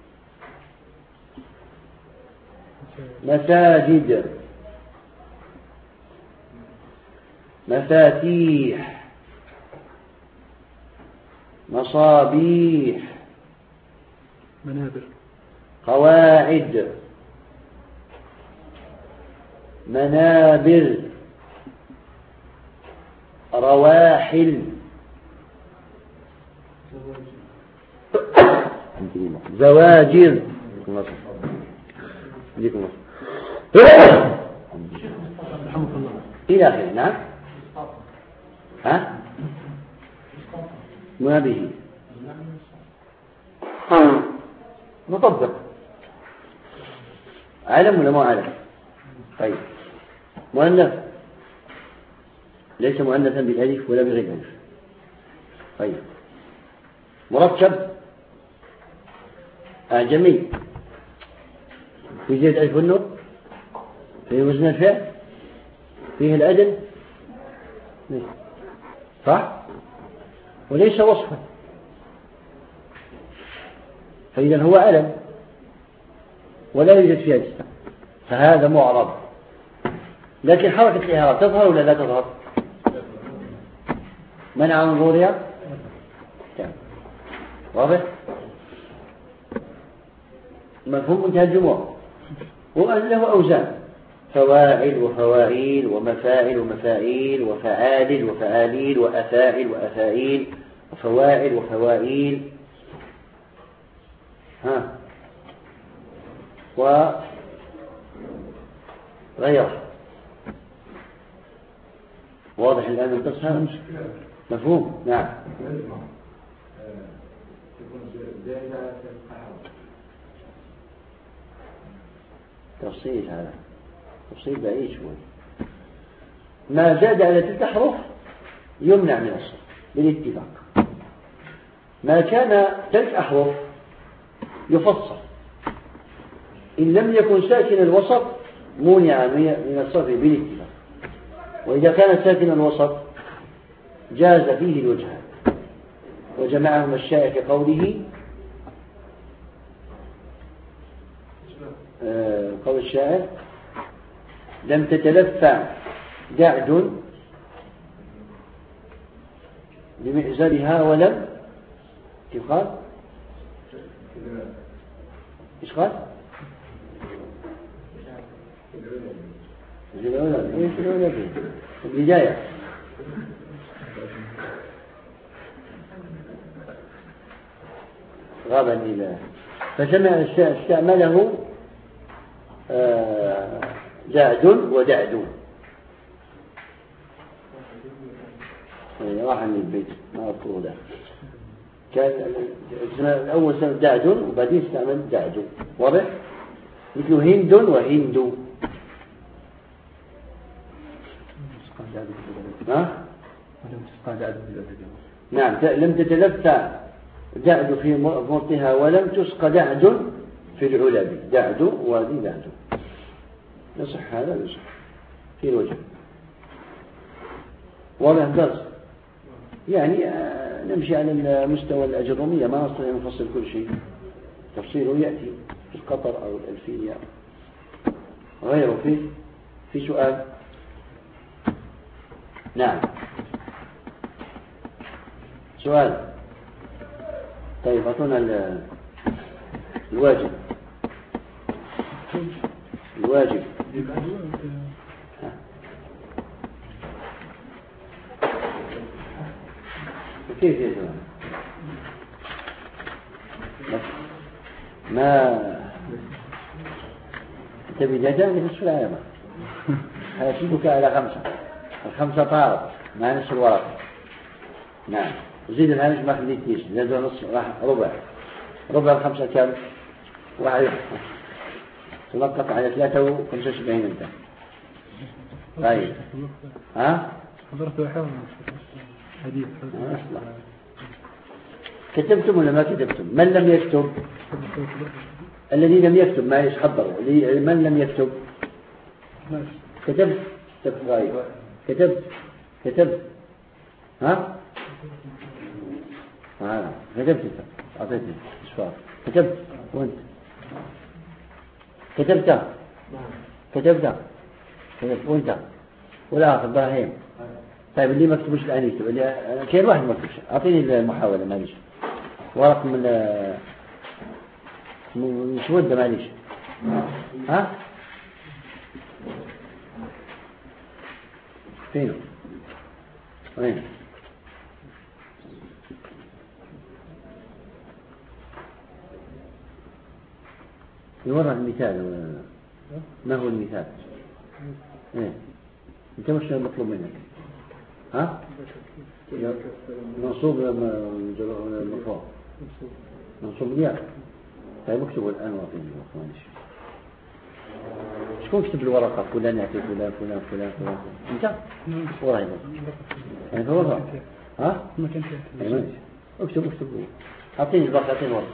مساجد، مفاتيح، مصابيح، منابر، قواعد، منابر، رواحل، زواجر، إلى آخره. نعم. ها؟ ما به مطبق علم ولا ما علم؟ طيب مؤنث ليس مؤنثا بالالف ولا بغير الالف. طيب مركب أعجمي في زيادة ألف والنور، في وزن الفعل، فيه الأدل، صح؟ وليس وصفا، فإذا هو علم ولا يوجد فيها جسم، فهذا معرب. لكن حركة الإعراب تظهر ولا لا تظهر؟ منع من ظهورها. واضح؟ مفهوم منتهى الجموع. وله أوزان: فواعل وفواعيل ومفاعل ومفاعيل وفعال وفعاليل وأفاعل وأفاعيل وفواعل وفواعيل وغيره. واضح الآن القصة؟ مفهوم؟ نعم. تفصيل، هذا تفصيل بعيد شوي. ما زاد على 3 أحرف يمنع من الصرف بالاتفاق. ما كان 3 أحرف يفصل، إن لم يكن ساكن الوسط منع من الصرف بالاتفاق، وإذا كان ساكن الوسط جاز فيه الوجهان. وجمعهم الشائع في قوله قول الشاعر: لم تتلفع دعد بمئزرها ولم كيف قال؟ ايش قال؟ البداية غابا إلى فاستعمله دعد ودعد. راح من البيت ما أذكره ده. كان الأول سنة دعد وبعدين استعمل دعد. واضح؟ مثل هند وهند. نعم. لم تتلفع دعد في مرتها ولم تسق دعد في العلب. دعد وهذه دعد. يصح هذا يصح في الوجه. واضح درس؟ يعني نمشي على المستوى الأجرومية، ما نستطيع أن نفصل كل شيء. تفصيله يأتي في القطر أو الألفية غيره. في سؤال؟ نعم. سؤال. طيب أعطونا الواجب. كيف يا جماعة؟ ما تبي جاءني نصف العلامة هيسيبك على 5 5 طارت مع نصف الورقة. نعم زيد الهامش ما خليتيش زادوا نص راح ربع 5 كام 1 تنقط على 73 انت. طيب ها حضرت وحاول حديث كتبتم ولا ما كتبتم؟ من لم يكتب؟ الذي لم يكتب ما يحضروا. من لم يكتب؟ كتبت غايب كتبت ها كتبت أعطيتني إشفاق كتبت وأنت كتبت وأنت والآخر إبراهيم. طيب اللي ما كتبوش الآن يكتب اللي كيف واحد ما كتبش أعطيني المحاولة معليش ورق من مسودة معليش ها فينه وين يورى المثال ما هو المثال ايه انت مش مطلوب منك ها منصوب مرفوع منصوب الياء. طيب اكتبوا الان واعطيني معلش شكون كتب الورقه فلان يعطي فلان انت وراي يعني هو ها ما كانش اكتب اعطيني الورقه اعطيني ورقه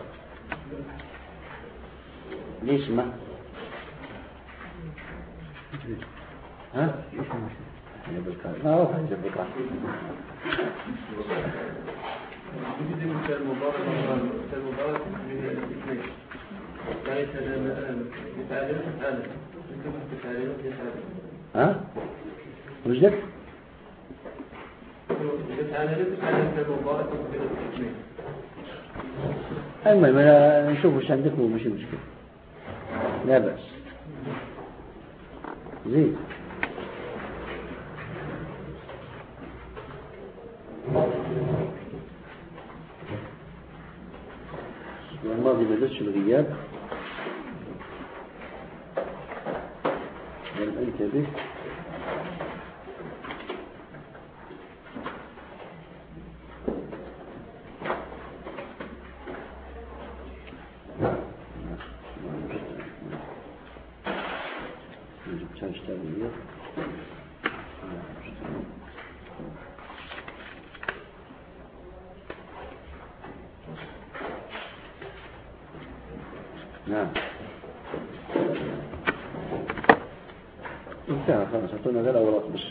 ليش ما ها ايش ما هو حاجه بالقاع المبارك من الاثنين لا يتعلم ها وجدت المهم انا نشوف وش عندكم ومش مشكله لا بأس زين والماضي ما بدش الغياب لم انتبه نعم انتهى خلاص اعطونا ذا الاوراق بس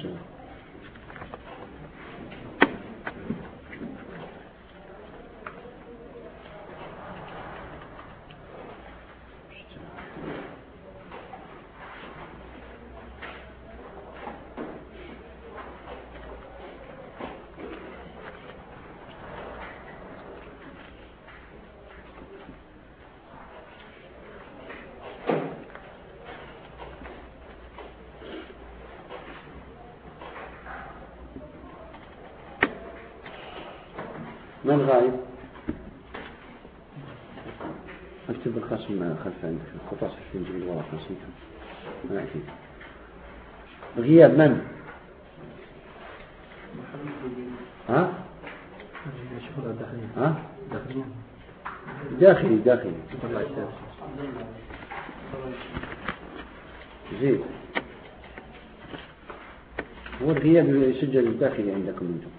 من غايب اكتب القسم خلف عندك القطاس في نجيب الورق نسيته ما أكيد غياب من ها ها داخلي زيد هو الغياب يسجل الداخلي عندكم انتم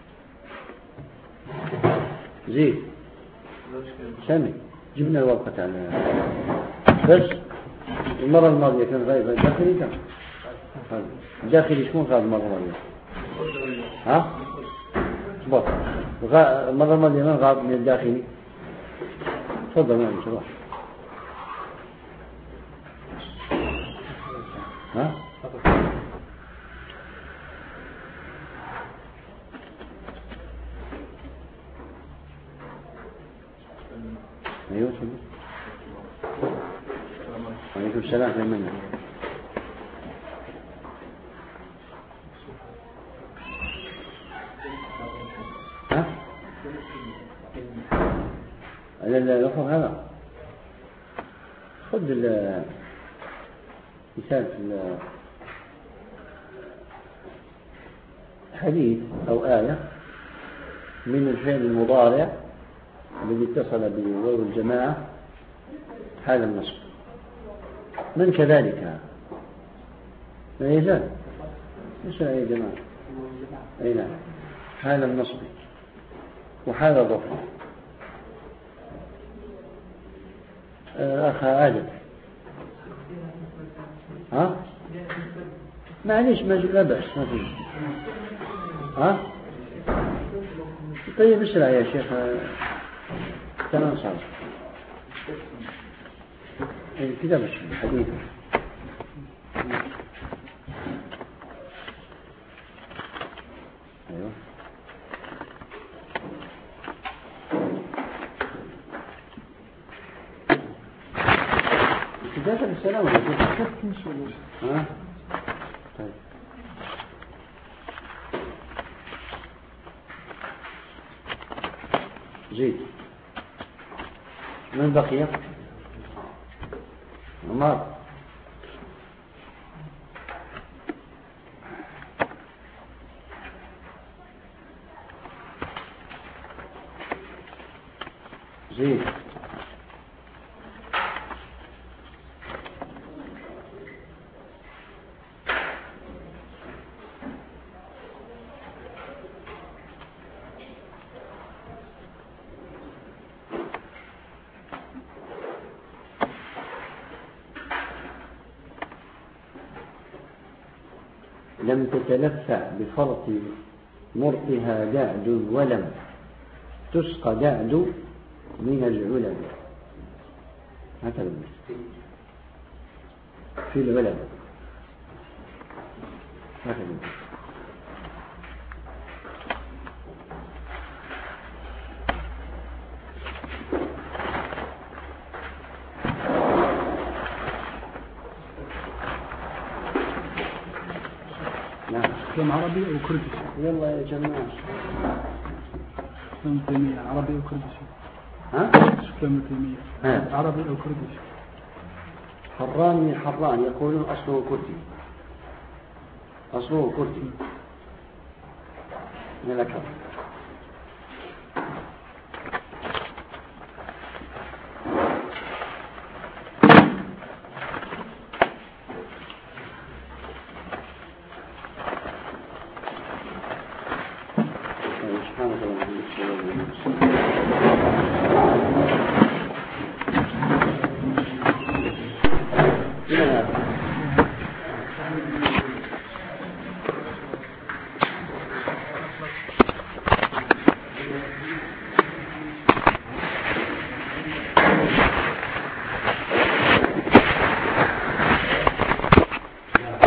زين سامي جبنا الورقة على بس المرة الماضية كان غايب داخلي كان داخلي شكون غاب المرة الماضية ها بط المرة الماضية من غاب من الداخلي تفضل معي صباح ها ايوه عليكم السلام يا منى ها اللفظ هذا خذ مثال في حديث أو آية من الفعل المضارع الذي اتصل بواو الجماعة حال النصب. من كذلك لا يزال ليس يا جماعة أي نعم حال النصب وحال الرفع. أخ عادل ها معليش لا بأس ما فيه ها طيب اسرع يا شيخ تمام صار كذا بس الحديث ايوه كذا بالسلام ولا ها طيب زيد. من بقي؟ عمار. زيد. لم تتلفع بفرط مرئها دعد ولم تسق دعد من العلم. هكذا في العلم هكذا. كلام عربي أو كردي؟ يلا يا جماعة كلام تيمية عربي أو كردي؟ ها؟ كلام تيمية عربي أو كردي؟ حران من حران يقولون أصله كردي. أصله كردي من الأكبر. سبحانك اللهم وبحمدك.